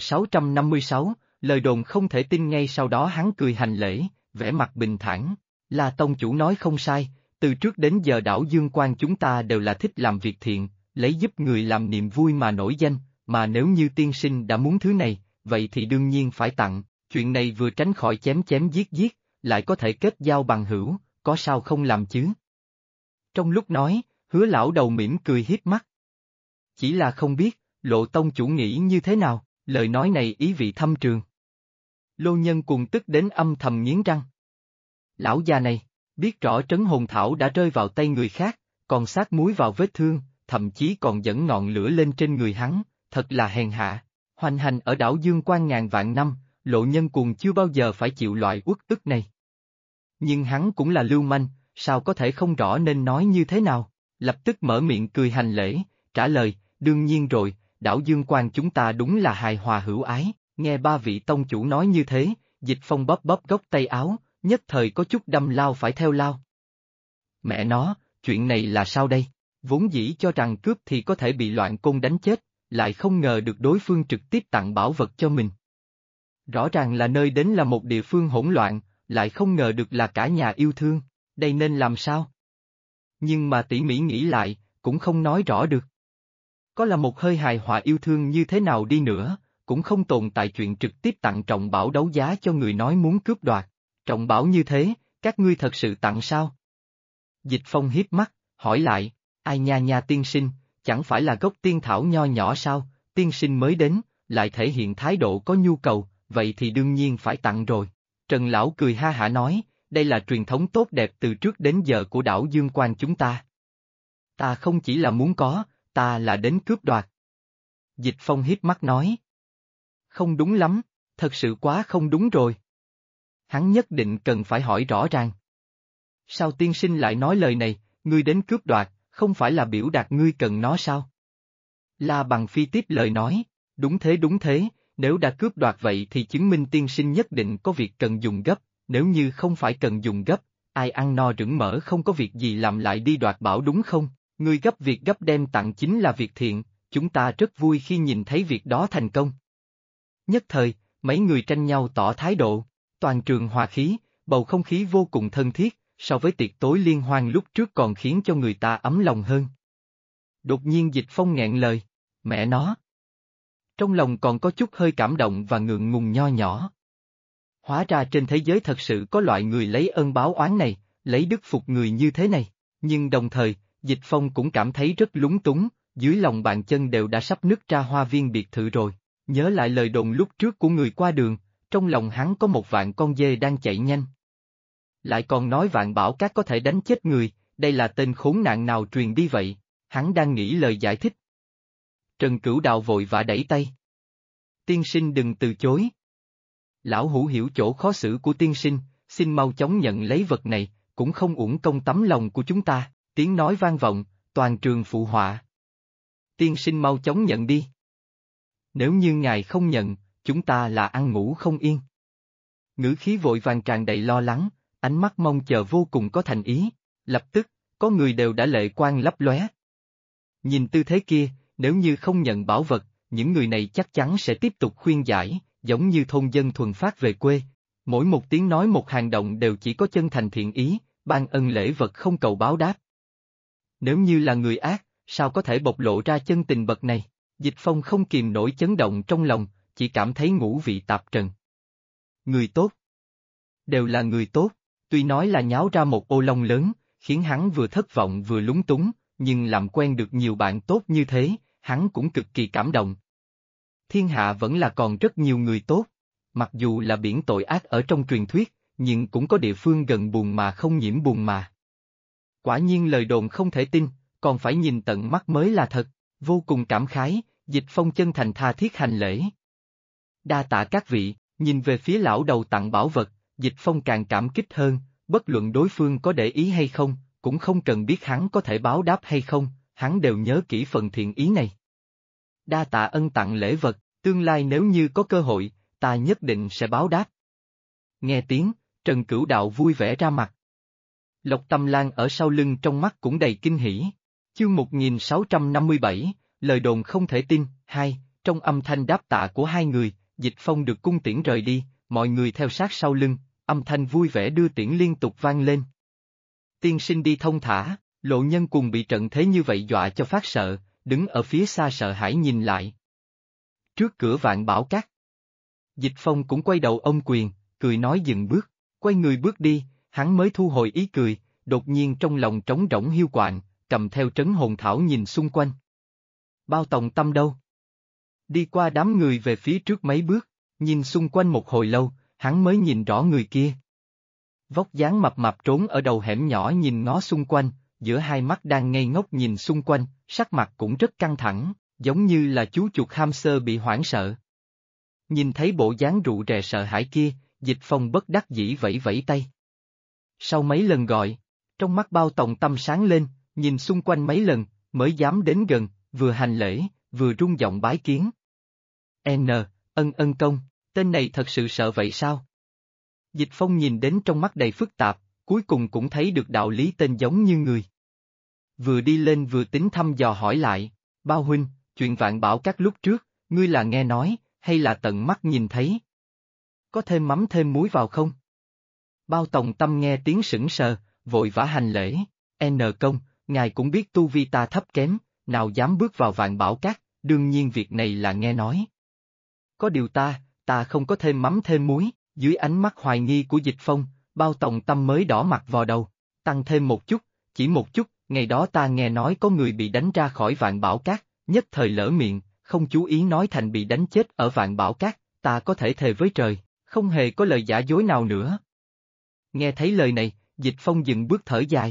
1656, lời đồn không thể tin ngay sau đó hắn cười hành lễ, vẻ mặt bình thản. Là tông chủ nói không sai, từ trước đến giờ đảo Dương Quan chúng ta đều là thích làm việc thiện, lấy giúp người làm niềm vui mà nổi danh, mà nếu như tiên sinh đã muốn thứ này, vậy thì đương nhiên phải tặng, chuyện này vừa tránh khỏi chém chém giết giết, lại có thể kết giao bằng hữu, có sao không làm chứ. Trong lúc nói, Hứa lão đầu mỉm cười hiếp mắt. Chỉ là không biết, Lộ tông chủ nghĩ như thế nào, lời nói này ý vị thâm trường. Lô Nhân Cuồng tức đến âm thầm nghiến răng. Lão già này, biết rõ trấn hồn thảo đã rơi vào tay người khác, còn sát muối vào vết thương, thậm chí còn dẫn ngọn lửa lên trên người hắn, thật là hèn hạ. Hoành hành ở đảo Dương Quan ngàn vạn năm, Lộ Nhân Cuồng chưa bao giờ phải chịu loại uất ức này. Nhưng hắn cũng là lưu manh, sao có thể không rõ nên nói như thế nào, lập tức mở miệng cười hành lễ, trả lời, đương nhiên rồi, đảo Dương Quan chúng ta đúng là hài hòa hữu ái, nghe ba vị tông chủ nói như thế, Dịch Phong bóp bóp góc tay áo, nhất thời có chút đâm lao phải theo lao. Mẹ nó, chuyện này là sao đây? Vốn dĩ cho rằng cướp thì có thể bị loạn côn đánh chết, lại không ngờ được đối phương trực tiếp tặng bảo vật cho mình. Rõ ràng là nơi đến là một địa phương hỗn loạn, lại không ngờ được là cả nhà yêu thương, đây nên làm sao? Nhưng mà tỉ mỉ nghĩ lại, cũng không nói rõ được. Có là một hơi hài hòa yêu thương như thế nào đi nữa, cũng không tồn tại chuyện trực tiếp tặng trọng bảo đấu giá cho người nói muốn cướp đoạt. Trọng bảo như thế, các ngươi thật sự tặng sao? Dịch Phong hiếp mắt, hỏi lại, ai nha nha tiên sinh, chẳng phải là gốc tiên thảo nho nhỏ sao, tiên sinh mới đến, lại thể hiện thái độ có nhu cầu, vậy thì đương nhiên phải tặng rồi. Trần Lão cười ha hả nói, đây là truyền thống tốt đẹp từ trước đến giờ của đảo Dương Quan chúng ta. Ta không chỉ là muốn có, ta là đến cướp đoạt. Dịch Phong hiếp mắt nói. Không đúng lắm, thật sự quá không đúng rồi. Hắn nhất định cần phải hỏi rõ ràng. Sao tiên sinh lại nói lời này, ngươi đến cướp đoạt, không phải là biểu đạt ngươi cần nó sao? La Bằng Phi tiếp lời nói, đúng thế, nếu đã cướp đoạt vậy thì chứng minh tiên sinh nhất định có việc cần dùng gấp, nếu như không phải cần dùng gấp, ai ăn no rửng mỡ không có việc gì làm lại đi đoạt bảo đúng không? Ngươi gấp việc gấp đem tặng chính là việc thiện, chúng ta rất vui khi nhìn thấy việc đó thành công. Nhất thời, mấy người tranh nhau tỏ thái độ, toàn trường hòa khí, bầu không khí vô cùng thân thiết, so với tiệc tối liên hoan lúc trước còn khiến cho người ta ấm lòng hơn. Đột nhiên Dịch Phong nghẹn lời, mẹ nó. Trong lòng còn có chút hơi cảm động và ngượng ngùng nho nhỏ. Hóa ra trên thế giới thật sự có loại người lấy ơn báo oán này, lấy đức phục người như thế này, nhưng đồng thời, Dịch Phong cũng cảm thấy rất lúng túng, dưới lòng bàn chân đều đã sắp nứt ra hoa viên biệt thự rồi, nhớ lại lời đồn lúc trước của người qua đường, trong lòng hắn có một vạn con dê đang chạy nhanh. Lại còn nói vạn bảo cát có thể đánh chết người, đây là tên khốn nạn nào truyền đi vậy, hắn đang nghĩ lời giải thích. Trần Cửu Đào vội vã đẩy tay. Tiên sinh đừng từ chối. Lão hữu hiểu chỗ khó xử của tiên sinh, xin mau chóng nhận lấy vật này, cũng không uổng công tấm lòng của chúng ta, tiếng nói vang vọng, toàn trường phụ họa. Tiên sinh mau chóng nhận đi. Nếu như ngài không nhận, chúng ta là ăn ngủ không yên. Ngữ khí vội vàng tràn đầy lo lắng, ánh mắt mong chờ vô cùng có thành ý, lập tức, có người đều đã lệ quang lấp lóe. Nhìn tư thế kia, nếu như không nhận bảo vật, những người này chắc chắn sẽ tiếp tục khuyên giải, giống như thôn dân thuần phát về quê. Mỗi một tiếng nói một hành động đều chỉ có chân thành thiện ý, ban ân lễ vật không cầu báo đáp. Nếu như là người ác, sao có thể bộc lộ ra chân tình bậc này? Dịch Phong không kìm nổi chấn động trong lòng, chỉ cảm thấy ngũ vị tạp trần. Người tốt. Đều là người tốt, tuy nói là nháo ra một ô long lớn, khiến hắn vừa thất vọng vừa lúng túng, nhưng làm quen được nhiều bạn tốt như thế, hắn cũng cực kỳ cảm động. Thiên hạ vẫn là còn rất nhiều người tốt, mặc dù là biển tội ác ở trong truyền thuyết, nhưng cũng có địa phương gần bùn mà không nhiễm bùn mà. Quả nhiên lời đồn không thể tin, còn phải nhìn tận mắt mới là thật, vô cùng cảm khái, Dịch Phong chân thành tha thiết hành lễ. Đa tạ các vị, nhìn về phía lão đầu tặng bảo vật, Dịch Phong càng cảm kích hơn, bất luận đối phương có để ý hay không, cũng không cần biết hắn có thể báo đáp hay không, hắn đều nhớ kỹ phần thiện ý này. Đa tạ ân tặng lễ vật, tương lai nếu như có cơ hội, ta nhất định sẽ báo đáp. Nghe tiếng, Trần Cửu Đạo vui vẻ ra mặt. Lộc Tâm Lan ở sau lưng trong mắt cũng đầy kinh hỉ. Chương 1657, lời đồn không thể tin, trong âm thanh đáp tạ của hai người, Dịch Phong được cung tiễn rời đi, mọi người theo sát sau lưng, âm thanh vui vẻ đưa tiễn liên tục vang lên. Tiên sinh đi thông thả, Lộ Nhân Cuồng bị trận thế như vậy dọa cho phát sợ, đứng ở phía xa sợ hãi nhìn lại. Trước cửa Vạn Bảo Các. Dịch Phong cũng quay đầu ôm quyền, cười nói dừng bước, quay người bước đi, hắn mới thu hồi ý cười, đột nhiên trong lòng trống rỗng hiu quạnh, cầm theo trấn hồn thảo nhìn xung quanh. Bao Tòng Tâm đâu? Đi qua đám người về phía trước mấy bước, nhìn xung quanh một hồi lâu, hắn mới nhìn rõ người kia. Vóc dáng mập mạp trốn ở đầu hẻm nhỏ nhìn ngó xung quanh, giữa hai mắt đang ngây ngốc nhìn xung quanh, sắc mặt cũng rất căng thẳng, giống như là chú chuột hamster bị hoảng sợ. Nhìn thấy bộ dáng rụ rè sợ hãi kia, Dịch Phong bất đắc dĩ vẫy vẫy tay. Sau mấy lần gọi, trong mắt Bao Tòng Tâm sáng lên, nhìn xung quanh mấy lần, mới dám đến gần, vừa hành lễ, vừa rung giọng bái kiến. Ân công, tên này thật sự sợ vậy sao? Dịch Phong nhìn đến trong mắt đầy phức tạp, cuối cùng cũng thấy được đạo lý tên giống như người. Vừa đi lên vừa tính thăm dò hỏi lại, Bao huynh, chuyện Vạn Bảo Các lúc trước, ngươi là nghe nói, hay là tận mắt nhìn thấy? Có thêm mắm thêm muối vào không? Bao Tòng Tâm nghe tiếng sững sờ, vội vã hành lễ, công, ngài cũng biết tu vi ta thấp kém, nào dám bước vào Vạn Bảo Các, đương nhiên việc này là nghe nói. Có điều ta không có thêm mắm thêm muối, dưới ánh mắt hoài nghi của Dịch Phong, Bao Tòng Tâm mới đỏ mặt vào đầu, tăng thêm một chút, chỉ một chút, ngày đó ta nghe nói có người bị đánh ra khỏi Vạn Bảo Các, nhất thời lỡ miệng, không chú ý nói thành bị đánh chết ở Vạn Bảo Các, ta có thể thề với trời, không hề có lời giả dối nào nữa. Nghe thấy lời này, Dịch Phong dừng bước thở dài.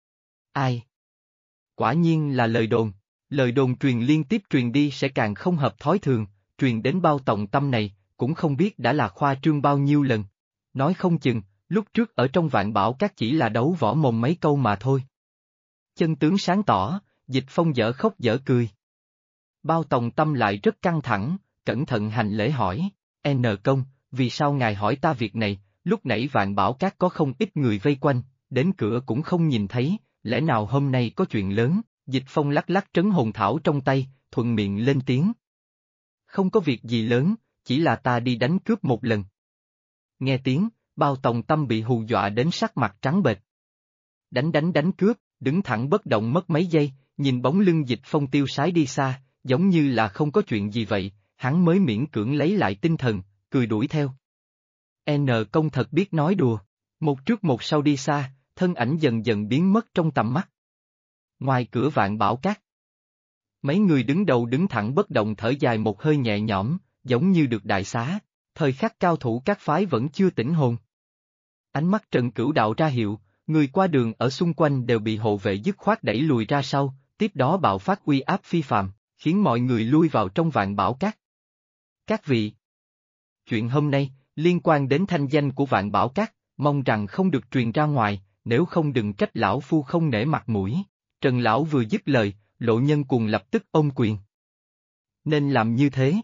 Ai? Quả nhiên là lời đồn truyền liên tiếp truyền đi sẽ càng không hợp thói thường, truyền đến Bao Tòng Tâm này, cũng không biết đã là khoa trương bao nhiêu lần. Nói không chừng, lúc trước ở trong Vạn Bảo Các chỉ là đấu võ mồm mấy câu mà thôi. Chân tướng sáng tỏ, Dịch Phong dở khóc dở cười. Bao Tòng Tâm lại rất căng thẳng, cẩn thận hành lễ hỏi, công, vì sao ngài hỏi ta việc này, lúc nãy Vạn Bảo Các có không ít người vây quanh, đến cửa cũng không nhìn thấy, lẽ nào hôm nay có chuyện lớn? Dịch Phong lắc lắc trấn hồn thảo trong tay, thuận miệng lên tiếng. Không có việc gì lớn, chỉ là ta đi đánh cướp một lần. Nghe tiếng, Bao Tòng Tâm bị hù dọa đến sắc mặt trắng bệch. Đánh cướp, đứng thẳng bất động mất mấy giây, nhìn bóng lưng Dịch Phong tiêu sái đi xa, giống như là không có chuyện gì vậy, hắn mới miễn cưỡng lấy lại tinh thần, cười đuổi theo. Công thật biết nói đùa, một trước một sau đi xa, thân ảnh dần dần biến mất trong tầm mắt. Ngoài cửa Vạn Bảo Các, mấy người đứng đầu đứng thẳng bất động thở dài một hơi nhẹ nhõm, giống như được đại xá, thời khắc cao thủ các phái vẫn chưa tỉnh hồn. Ánh mắt Trần Cửu Đạo ra hiệu, người qua đường ở xung quanh đều bị hộ vệ dứt khoát đẩy lùi ra sau, tiếp đó bạo phát uy áp phi phàm, khiến mọi người lui vào trong Vạn Bảo Các. Các vị, chuyện hôm nay, liên quan đến thanh danh của Vạn Bảo Các, mong rằng không được truyền ra ngoài, nếu không đừng trách lão phu không nể mặt mũi. Trần lão vừa dứt lời, Lộ Nhân Cuồng lập tức ôm quyền. Nên làm như thế.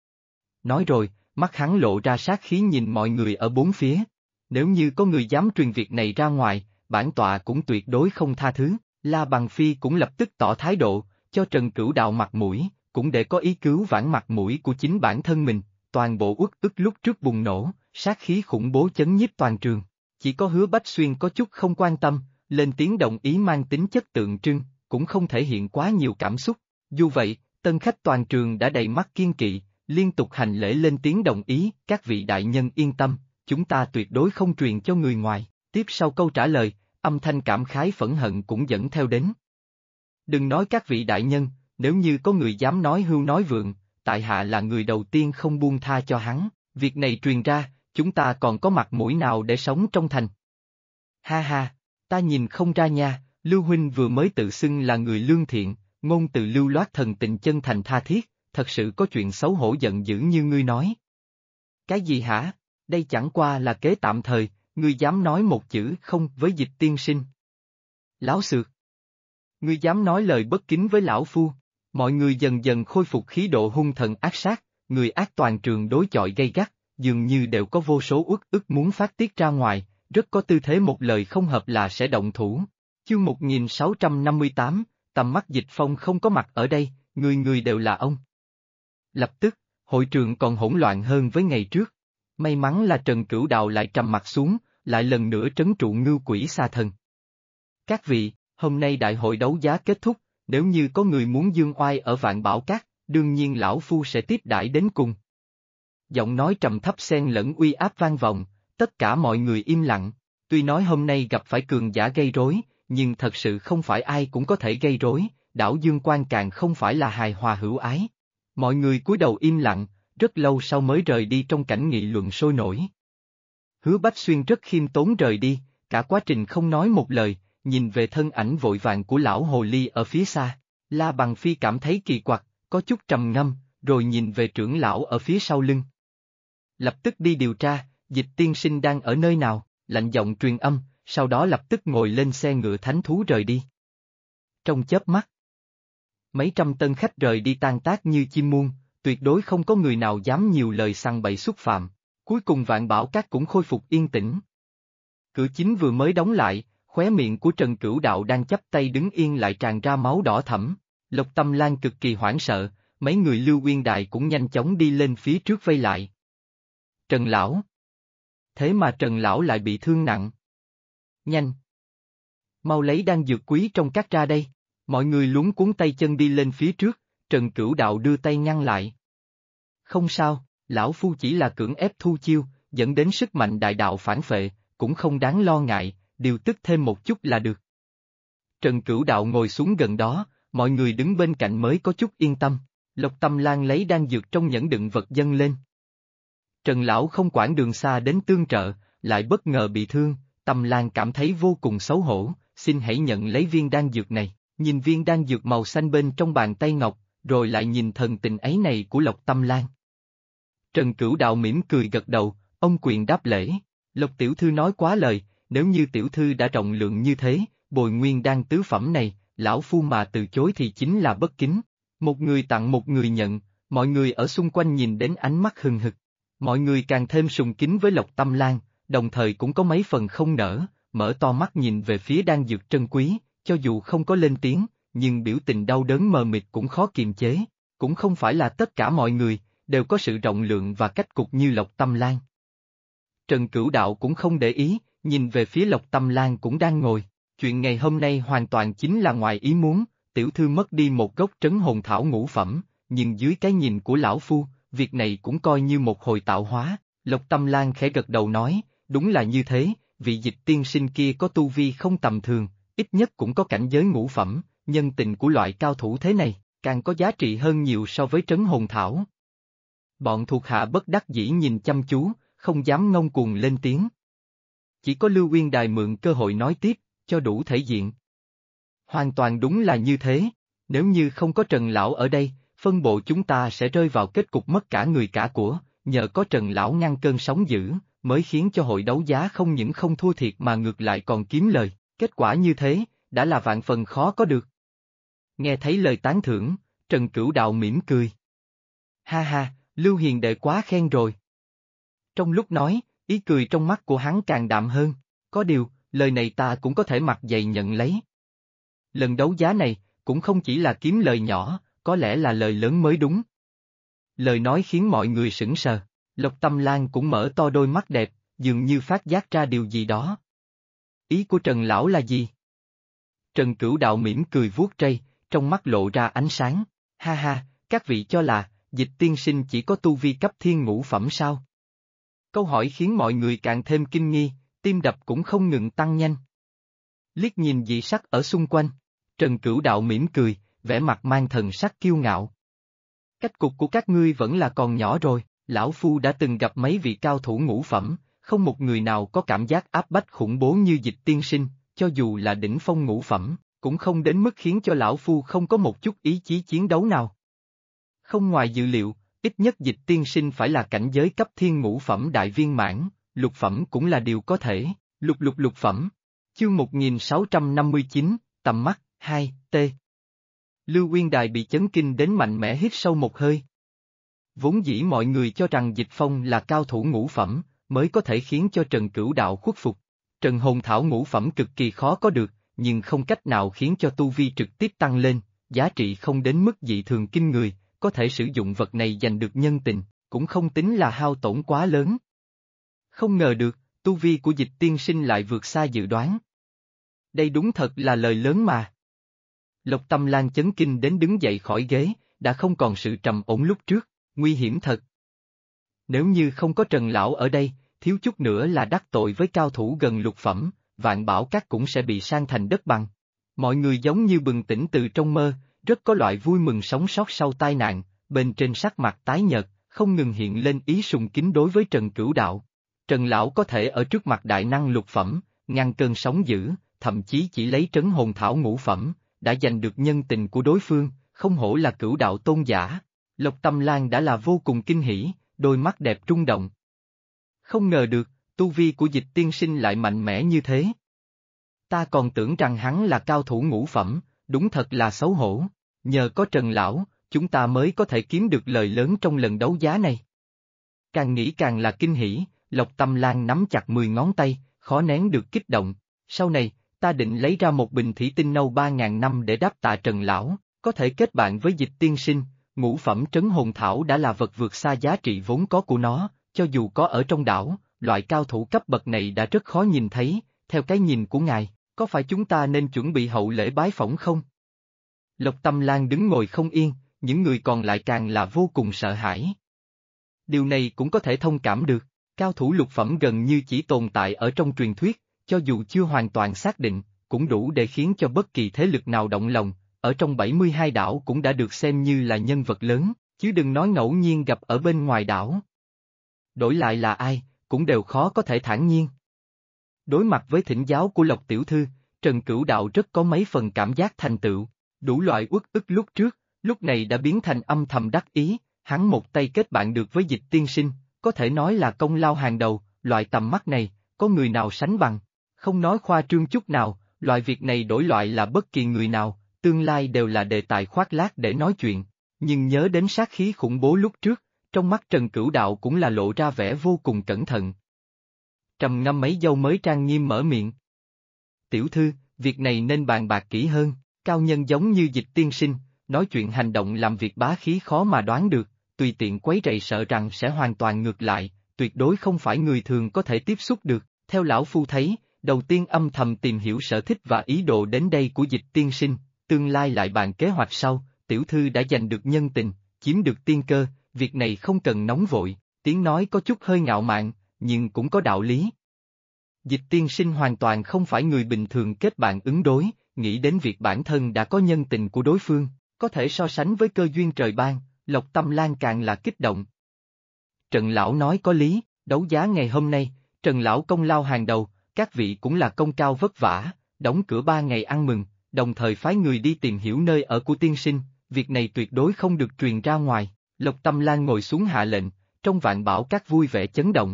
Nói rồi, mắt hắn lộ ra sát khí nhìn mọi người ở bốn phía. Nếu như có người dám truyền việc này ra ngoài, bản tọa cũng tuyệt đối không tha thứ. La Bằng Phi cũng lập tức tỏ thái độ, cho Trần Cửu Đạo mặt mũi, cũng để có ý cứu vãn mặt mũi của chính bản thân mình. Toàn bộ uất ức lúc trước bùng nổ, sát khí khủng bố chấn nhiếp toàn trường. Chỉ có Hứa Bách Xuyên có chút không quan tâm, lên tiếng đồng ý mang tính chất tượng trưng, cũng không thể hiện quá nhiều cảm xúc. Dù vậy, tân khách toàn trường đã đầy mắt kiên kỵ, liên tục hành lễ lên tiếng đồng ý, các vị đại nhân yên tâm, chúng ta tuyệt đối không truyền cho người ngoài. Tiếp sau câu trả lời, âm thanh cảm khái phẫn hận cũng dẫn theo đến. Đừng nói các vị đại nhân, nếu như có người dám nói hưu nói vượng, tại hạ là người đầu tiên không buông tha cho hắn, việc này truyền ra, chúng ta còn có mặt mũi nào để sống trong thành. Ha ha, ta nhìn không ra nha, Lưu huynh vừa mới tự xưng là người lương thiện, ngôn từ lưu loát thần tình chân thành tha thiết, thật sự có chuyện xấu hổ giận dữ như ngươi nói. Cái gì hả? Đây chẳng qua là kế tạm thời, ngươi dám nói một chữ không với Dịch tiên sinh. Láo xược. Ngươi dám nói lời bất kính với lão phu. Mọi người dần dần khôi phục khí độ hung thần ác sát, người ác toàn trường đối chọi gay gắt, dường như đều có vô số uất ức muốn phát tiết ra ngoài, rất có tư thế một lời không hợp là sẽ động thủ. Chương 1658, tầm mắt Dịch Phong không có mặt ở đây, người người đều là ông. Lập tức, hội trường còn hỗn loạn hơn với ngày trước. May mắn là Trần Cửu Đạo lại trầm mặt xuống, lại lần nữa trấn trụ ngưu quỷ xa thần. Các vị, hôm nay đại hội đấu giá kết thúc, nếu như có người muốn dương oai ở Vạn Bảo Các, đương nhiên lão phu sẽ tiếp đãi đến cùng. Giọng nói trầm thấp xen lẫn uy áp vang vọng, tất cả mọi người im lặng, tuy nói hôm nay gặp phải cường giả gây rối, nhưng thật sự không phải ai cũng có thể gây rối, đảo Dương Quan càng không phải là hài hòa hữu ái. Mọi người cúi đầu im lặng, rất lâu sau mới rời đi trong cảnh nghị luận sôi nổi. Hứa Bách Xuyên rất khiêm tốn rời đi, cả quá trình không nói một lời, nhìn về thân ảnh vội vàng của lão hồ ly ở phía xa. La Bằng Phi cảm thấy kỳ quặc, có chút trầm ngâm, rồi nhìn về trưởng lão ở phía sau lưng. Lập tức đi điều tra, Dịch tiên sinh đang ở nơi nào, lạnh giọng truyền âm, sau đó lập tức ngồi lên xe ngựa thánh thú rời đi. Trong chớp mắt, mấy trăm tân khách rời đi tan tác như chim muôn, tuyệt đối không có người nào dám nhiều lời sằng bậy xúc phạm. Cuối cùng Vạn Bảo Các cũng khôi phục yên tĩnh. Cửa chính vừa mới đóng lại, khóe miệng của Trần Cửu Đạo đang chắp tay đứng yên lại tràn ra máu đỏ thẫm. Lộc Tâm Lan cực kỳ hoảng sợ, mấy người Lưu Uyên Đài cũng nhanh chóng đi lên phía trước vây lại. Trần Lão. Thế mà Trần Lão lại bị thương nặng. Nhanh. Mau lấy đan dược quý trong các ra đây. Mọi người luống cuống tay chân đi lên phía trước, Trần Cửu Đạo đưa tay ngăn lại. Không sao, lão phu chỉ là cưỡng ép thu chiêu, dẫn đến sức mạnh đại đạo phản phệ, cũng không đáng lo ngại, điều tức thêm một chút là được. Trần Cửu Đạo ngồi xuống gần đó, mọi người đứng bên cạnh mới có chút yên tâm. Lộc Tâm Lan lấy đan dược trong nhẫn đựng vật dâng lên. Trần Lão không quản đường xa đến tương trợ, lại bất ngờ bị thương, Tâm Lan cảm thấy vô cùng xấu hổ, xin hãy nhận lấy viên đan dược này, nhìn viên đan dược màu xanh bên trong bàn tay ngọc, rồi lại nhìn thần tình ấy này của Lộc Tâm Lan. Trần Cửu Đạo mỉm cười gật đầu, ông quyền đáp lễ, Lộc tiểu thư nói quá lời, nếu như tiểu thư đã rộng lượng như thế, bồi nguyên đan tứ phẩm này, lão phu mà từ chối thì chính là bất kính. Một người tặng một người nhận, mọi người ở xung quanh nhìn đến ánh mắt hừng hực. Mọi người càng thêm sùng kính với Lộc Tâm Lan, đồng thời cũng có mấy phần không nỡ, mở to mắt nhìn về phía đan dược trân quý, cho dù không có lên tiếng, nhưng biểu tình đau đớn mờ mịt cũng khó kiềm chế. Cũng không phải là tất cả mọi người đều có sự rộng lượng và cách cục như Lộc Tâm Lan. Trần Cửu Đạo cũng không để ý, nhìn về phía Lộc Tâm Lan cũng đang ngồi. Chuyện ngày hôm nay hoàn toàn chính là ngoài ý muốn, tiểu thư mất đi một gốc trấn hồn thảo ngũ phẩm, nhưng dưới cái nhìn của lão phu, việc này cũng coi như một hồi tạo hóa. Lộc Tâm Lan khẽ gật đầu nói, đúng là như thế, vị Dịch tiên sinh kia có tu vi không tầm thường, ít nhất cũng có cảnh giới ngũ phẩm, nhân tình của loại cao thủ thế này, càng có giá trị hơn nhiều so với trấn hồn thảo. Bọn thuộc hạ bất đắc dĩ nhìn chăm chú, không dám ngông cuồng lên tiếng. Chỉ có Lưu Uyên Đài mượn cơ hội nói tiếp, cho đủ thể diện. Hoàn toàn đúng là như thế, nếu như không có Trần Lão ở đây, phân bộ chúng ta sẽ rơi vào kết cục mất cả người cả của, nhờ có Trần Lão ngăn cơn sóng dữ, mới khiến cho hội đấu giá không những không thua thiệt mà ngược lại còn kiếm lời, kết quả như thế, đã là vạn phần khó có được. Nghe thấy lời tán thưởng, Trần Cửu Đạo mỉm cười. Ha ha, Lưu Hiền đệ quá khen rồi. Trong lúc nói, ý cười trong mắt của hắn càng đạm hơn, có điều, lời này ta cũng có thể mặt dày nhận lấy. Lần đấu giá này, cũng không chỉ là kiếm lời nhỏ, có lẽ là lời lớn mới đúng. Lời nói khiến mọi người sững sờ, Lộc Tâm Lan cũng mở to đôi mắt đẹp, dường như phát giác ra điều gì đó. Ý của Trần Lão là gì? Trần Cửu Đạo mỉm cười vuốt râu, trong mắt lộ ra ánh sáng, ha ha, các vị cho là, Dịch tiên sinh chỉ có tu vi cấp thiên ngũ phẩm sao? Câu hỏi khiến mọi người càng thêm kinh nghi, tim đập cũng không ngừng tăng nhanh. Liếc nhìn dị sắc ở xung quanh, Trần Cửu Đạo mỉm cười, vẻ mặt mang thần sắc kiêu ngạo. Cách cục của các ngươi vẫn là còn nhỏ rồi, lão phu đã từng gặp mấy vị cao thủ ngũ phẩm, không một người nào có cảm giác áp bách khủng bố như Dịch tiên sinh, cho dù là đỉnh phong ngũ phẩm, cũng không đến mức khiến cho lão phu không có một chút ý chí chiến đấu nào. Không ngoài dự liệu, ít nhất Dịch tiên sinh phải là cảnh giới cấp thiên ngũ phẩm đại viên mãn, lục phẩm cũng là điều có thể, lục phẩm. Chương 1659, tầm mắt, 2, T. Lưu Uyên Đài bị chấn kinh đến mạnh mẽ hít sâu một hơi. Vốn dĩ mọi người cho rằng Dịch Phong là cao thủ ngũ phẩm, mới có thể khiến cho Trần Cửu Đạo khuất phục. Trần Hồn Thảo ngũ phẩm cực kỳ khó có được, nhưng không cách nào khiến cho tu vi trực tiếp tăng lên, giá trị không đến mức dị thường kinh người, có thể sử dụng vật này giành được nhân tình, cũng không tính là hao tổn quá lớn. Không ngờ được, tu vi của Dịch tiên sinh lại vượt xa dự đoán. Đây đúng thật là lời lớn mà. Lộc Tâm Lan chấn kinh đến đứng dậy khỏi ghế, đã không còn sự trầm ổn lúc trước, nguy hiểm thật. Nếu như không có Trần Lão ở đây, thiếu chút nữa là đắc tội với cao thủ gần lục phẩm, Vạn Bảo Các cũng sẽ bị san thành đất bằng. Mọi người giống như bừng tỉnh từ trong mơ, rất có loại vui mừng sống sót sau tai nạn, bên trên sắc mặt tái nhợt, không ngừng hiện lên ý sùng kính đối với Trần Cửu Đạo. Trần Lão có thể ở trước mặt đại năng lục phẩm, ngăn cơn sóng dữ, thậm chí chỉ lấy trấn hồn thảo ngũ phẩm, đã giành được nhân tình của đối phương, không hổ là cửu đạo tôn giả. Lộc Tâm Lan đã là vô cùng kinh hỉ, đôi mắt đẹp rung động. Không ngờ được, tu vi của Dịch tiên sinh lại mạnh mẽ như thế. Ta còn tưởng rằng hắn là cao thủ ngũ phẩm, đúng thật là xấu hổ. Nhờ có Trần Lão, chúng ta mới có thể kiếm được lời lớn trong lần đấu giá này. Càng nghĩ càng là kinh hỉ, Lộc Tâm Lan nắm chặt 10 ngón tay, khó nén được kích động. Sau này, ta định lấy ra một bình thủy tinh nâu 3.000 năm để đáp tạ Trần Lão, có thể kết bạn với Dịch tiên sinh. Ngũ phẩm trấn hồn thảo đã là vật vượt xa giá trị vốn có của nó, cho dù có ở trong đảo, loại cao thủ cấp bậc này đã rất khó nhìn thấy, theo cái nhìn của ngài, có phải chúng ta nên chuẩn bị hậu lễ bái phỏng không? Lộc Tâm Lan đứng ngồi không yên, những người còn lại càng là vô cùng sợ hãi. Điều này cũng có thể thông cảm được, cao thủ lục phẩm gần như chỉ tồn tại ở trong truyền thuyết, cho dù chưa hoàn toàn xác định, cũng đủ để khiến cho bất kỳ thế lực nào động lòng. Ở trong 72 đảo cũng đã được xem như là nhân vật lớn, chứ đừng nói ngẫu nhiên gặp ở bên ngoài đảo. Đổi lại là ai, cũng đều khó có thể thản nhiên. Đối mặt với thỉnh giáo của Lộc Tiểu Thư, Trần Cửu Đạo rất có mấy phần cảm giác thành tựu, đủ loại uất ức lúc trước, lúc này đã biến thành âm thầm đắc ý, hắn một tay kết bạn được với Dịch tiên sinh, có thể nói là công lao hàng đầu, loại tầm mắt này, có người nào sánh bằng, không nói khoa trương chút nào, loại việc này đổi loại là bất kỳ người nào. Tương lai đều là đề tài khoác lác để nói chuyện, nhưng nhớ đến sát khí khủng bố lúc trước, trong mắt Trần Cửu Đạo cũng là lộ ra vẻ vô cùng cẩn thận. Trầm ngâm mấy giây mới trang nghiêm mở miệng. Tiểu thư, việc này nên bàn bạc kỹ hơn, cao nhân giống như Dịch tiên sinh, nói chuyện hành động làm việc bá khí khó mà đoán được, tùy tiện quấy rầy sợ rằng sẽ hoàn toàn ngược lại, tuyệt đối không phải người thường có thể tiếp xúc được, theo lão phu thấy, đầu tiên âm thầm tìm hiểu sở thích và ý đồ đến đây của Dịch tiên sinh. Tương lai lại bàn kế hoạch sau, tiểu thư đã giành được nhân tình, chiếm được tiên cơ, việc này không cần nóng vội, tiếng nói có chút hơi ngạo mạn, nhưng cũng có đạo lý. Dịch tiên sinh hoàn toàn không phải người bình thường kết bạn ứng đối, nghĩ đến việc bản thân đã có nhân tình của đối phương, có thể so sánh với cơ duyên trời ban, Lộc Tâm Lan càng là kích động. Trần Lão nói có lý, đấu giá ngày hôm nay, Trần Lão công lao hàng đầu, các vị cũng là công cao vất vả, đóng cửa 3 ngày ăn mừng. Đồng thời phái người đi tìm hiểu nơi ở của tiên sinh, việc này tuyệt đối không được truyền ra ngoài. Lộc Tâm Lan ngồi xuống hạ lệnh, trong Vạn Bảo Các vui vẻ chấn động.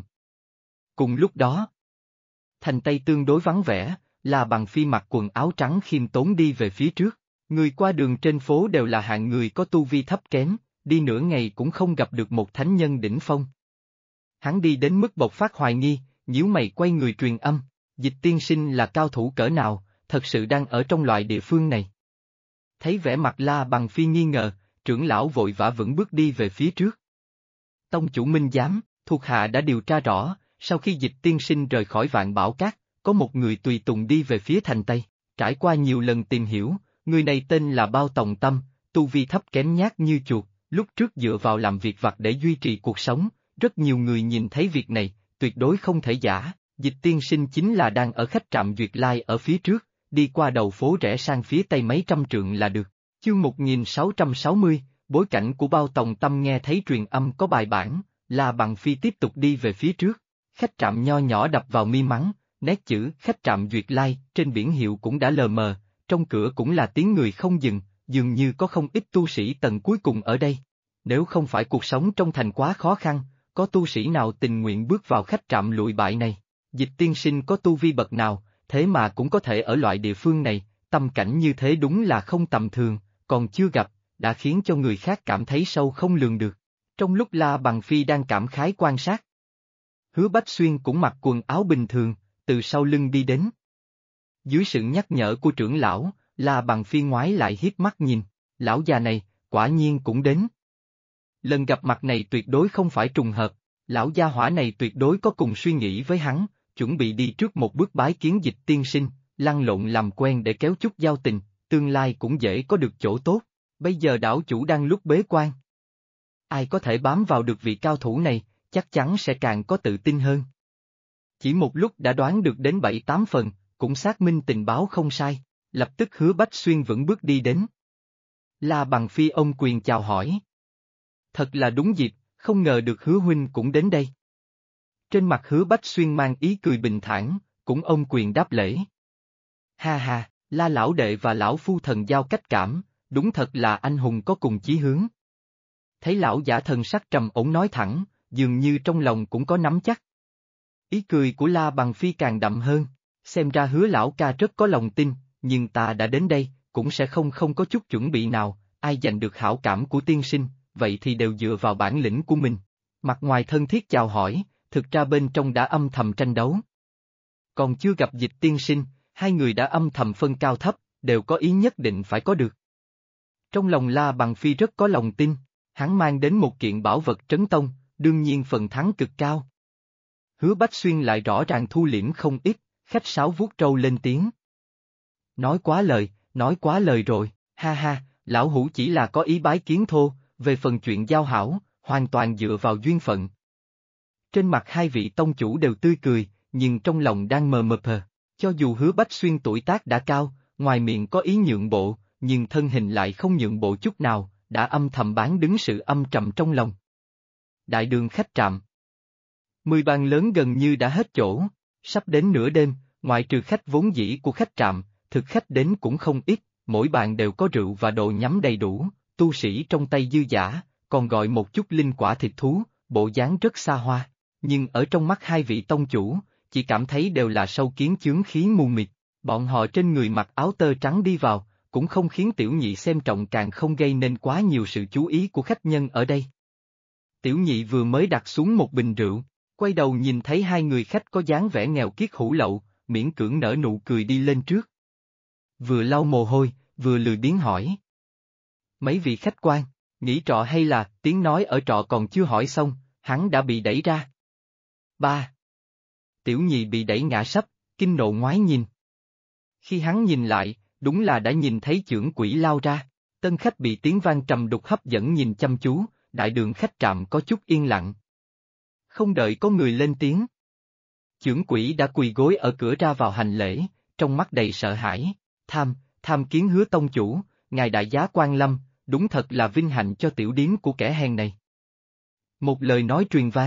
Cùng lúc đó, thành Tây tương đối vắng vẻ, là Bằng Phi mặc quần áo trắng khiêm tốn đi về phía trước. Người qua đường trên phố đều là hạng người có tu vi thấp kém, đi nửa ngày cũng không gặp được một thánh nhân đỉnh phong. Hắn đi đến mức bộc phát hoài nghi, nhíu mày quay người truyền âm, Dịch tiên sinh là cao thủ cỡ nào? Thật sự đang ở trong loại địa phương này. Thấy vẻ mặt La Bằng Phi nghi ngờ, trưởng lão vội vã vững bước đi về phía trước. Tông chủ Minh Giám, thuộc hạ đã điều tra rõ, sau khi Dịch tiên sinh rời khỏi Vạn Bảo Các, có một người tùy tùng đi về phía thành Tây, trải qua nhiều lần tìm hiểu, người này tên là Bao Tòng Tâm, tu vi thấp kém nhát như chuột, lúc trước dựa vào làm việc vặt để duy trì cuộc sống, rất nhiều người nhìn thấy việc này, tuyệt đối không thể giả, Dịch tiên sinh chính là đang ở khách trạm Duyệt Lai ở phía trước. Đi qua đầu phố rẽ sang phía tây mấy trăm trượng là được. Chương 1660, bối cảnh của Bao Tòng Tâm nghe thấy truyền âm có bài bản, La Bằng Phi tiếp tục đi về phía trước. Khách trạm nho nhỏ đập vào mi mắng, nét chữ khách trạm Duyệt Lai trên biển hiệu cũng đã lờ mờ, trong cửa cũng là tiếng người không dừng, dường như có không ít tu sĩ tầng cuối cùng ở đây. Nếu không phải cuộc sống trong thành quá khó khăn, có tu sĩ nào tình nguyện bước vào khách trạm lụi bại này? Dịch tiên sinh có tu vi bậc nào? Thế mà cũng có thể ở loại địa phương này, tâm cảnh như thế đúng là không tầm thường, còn chưa gặp, đã khiến cho người khác cảm thấy sâu không lường được. Trong lúc La Bằng Phi đang cảm khái quan sát, Hứa Bách Xuyên cũng mặc quần áo bình thường, từ sau lưng đi đến. Dưới sự nhắc nhở của trưởng lão, La Bằng Phi ngoái lại hiếp mắt nhìn, lão già này, quả nhiên cũng đến. Lần gặp mặt này tuyệt đối không phải trùng hợp, lão gia hỏa này tuyệt đối có cùng suy nghĩ với hắn. Chuẩn bị đi trước một bước bái kiến Dịch tiên sinh, lăn lộn làm quen để kéo chút giao tình, tương lai cũng dễ có được chỗ tốt. Bây giờ đảo chủ đang lúc bế quan. Ai có thể bám vào được vị cao thủ này, chắc chắn sẽ càng có tự tin hơn. Chỉ một lúc đã đoán được đến 7-8 phần, cũng xác minh tình báo không sai, lập tức Hứa Bách Xuyên vững bước đi đến. La Bằng Phi ôm quyền chào hỏi. Thật là đúng dịp, không ngờ được Hứa huynh cũng đến đây. Trên mặt Hứa Bách Xuyên mang ý cười bình thản, cũng ôm quyền đáp lễ. Ha ha, La lão đệ và lão phu thần giao cách cảm, đúng thật là anh hùng có cùng chí hướng. Thấy lão giả thần sắc trầm ổn nói thẳng, dường như trong lòng cũng có nắm chắc. Ý cười của La Bằng Phi càng đậm hơn, xem ra Hứa lão ca rất có lòng tin, nhưng ta đã đến đây, cũng sẽ không có chút chuẩn bị nào, ai giành được hảo cảm của tiên sinh, vậy thì đều dựa vào bản lĩnh của mình. Mặt ngoài thân thiết chào hỏi, thực ra bên trong đã âm thầm tranh đấu. Còn chưa gặp Dịch tiên sinh, hai người đã âm thầm phân cao thấp, đều có ý nhất định phải có được. Trong lòng La Bằng Phi rất có lòng tin, hắn mang đến một kiện bảo vật trấn tông, đương nhiên phần thắng cực cao. Hứa Bách Xuyên lại rõ ràng thu liễm không ít, khách sáo vuốt râu lên tiếng. Nói quá lời rồi, ha ha, lão hủ chỉ là có ý bái kiến thô, về phần chuyện giao hảo, hoàn toàn dựa vào duyên phận. Trên mặt hai vị tông chủ đều tươi cười, nhưng trong lòng đang mờ mờ hờ. Cho dù Hứa Bách Xuyên tuổi tác đã cao, ngoài miệng có ý nhượng bộ, nhưng thân hình lại không nhượng bộ chút nào, đã âm thầm bán đứng sự âm trầm trong lòng. Đại đường khách trạm. 10 bàn lớn gần như đã hết chỗ, sắp đến nửa đêm, ngoại trừ khách vốn dĩ của khách trạm, thực khách đến cũng không ít, mỗi bàn đều có rượu và đồ nhắm đầy đủ, tu sĩ trong tay dư dả, còn gọi một chút linh quả thịt thú, bộ dáng rất xa hoa, nhưng ở trong mắt hai vị tông chủ, chỉ cảm thấy đều là sâu kiến chướng khí mù mịt, bọn họ trên người mặc áo tơ trắng đi vào, cũng không khiến tiểu nhị xem trọng càng không gây nên quá nhiều sự chú ý của khách nhân ở đây. Tiểu nhị vừa mới đặt xuống một bình rượu, quay đầu nhìn thấy hai người khách có dáng vẻ nghèo kiết hủ lậu, miễn cưỡng nở nụ cười đi lên trước. Vừa lau mồ hôi, vừa lười biếng hỏi. Mấy vị khách quan, nghỉ trọ hay là, tiếng nói ở trọ còn chưa hỏi xong, hắn đã bị đẩy ra. Ba. Tiểu nhị bị đẩy ngã sấp, kinh nộ ngoái nhìn. Khi hắn nhìn lại, đúng là đã nhìn thấy chưởng quỷ lao ra, tân khách bị tiếng vang trầm đục hấp dẫn nhìn chăm chú, đại đường khách trạm có chút yên lặng. Không đợi có người lên tiếng. Chưởng quỷ đã quỳ gối ở cửa ra vào hành lễ, trong mắt đầy sợ hãi, tham kiến Hứa tông chủ, ngài đại giá quan lâm, đúng thật là vinh hạnh cho tiểu điếm của kẻ hèn này. Một lời nói truyền vang.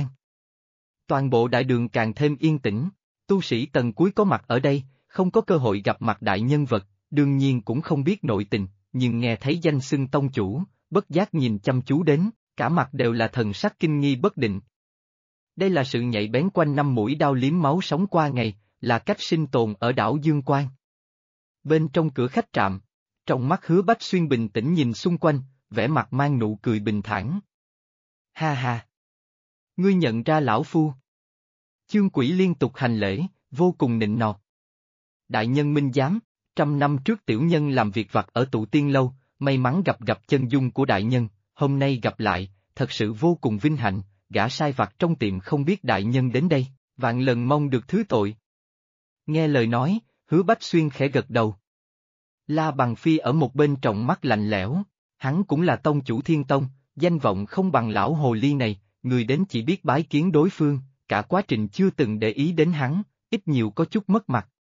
Toàn bộ đại đường càng thêm yên tĩnh, tu sĩ tầng cuối có mặt ở đây, không có cơ hội gặp mặt đại nhân vật, đương nhiên cũng không biết nội tình, nhưng nghe thấy danh xưng tông chủ, bất giác nhìn chăm chú đến, cả mặt đều là thần sắc kinh nghi bất định. Đây là sự nhạy bén quanh năm mũi đao liếm máu sống qua ngày, là cách sinh tồn ở đảo Dương Quan. Bên trong cửa khách trạm, trong mắt Hứa Bách Xuyên bình tĩnh nhìn xung quanh, vẻ mặt mang nụ cười bình thản. Ha ha! Ngươi nhận ra lão phu. Chương quỷ liên tục hành lễ, vô cùng nịnh nọt. Đại nhân minh giám, 100 năm trước tiểu nhân làm việc vặt ở tụ tiên lâu, may mắn gặp chân dung của đại nhân, hôm nay gặp lại, thật sự vô cùng vinh hạnh, gã sai vặt trong tiệm không biết đại nhân đến đây, vạn lần mong được thứ tội. Nghe lời nói, Hứa Bách Xuyên khẽ gật đầu. La Bằng Phi ở một bên trọng mắt lạnh lẽo, hắn cũng là tông chủ Thiên Tông, danh vọng không bằng lão hồ ly này, người đến chỉ biết bái kiến đối phương, cả quá trình chưa từng để ý đến hắn, ít nhiều có chút mất mặt.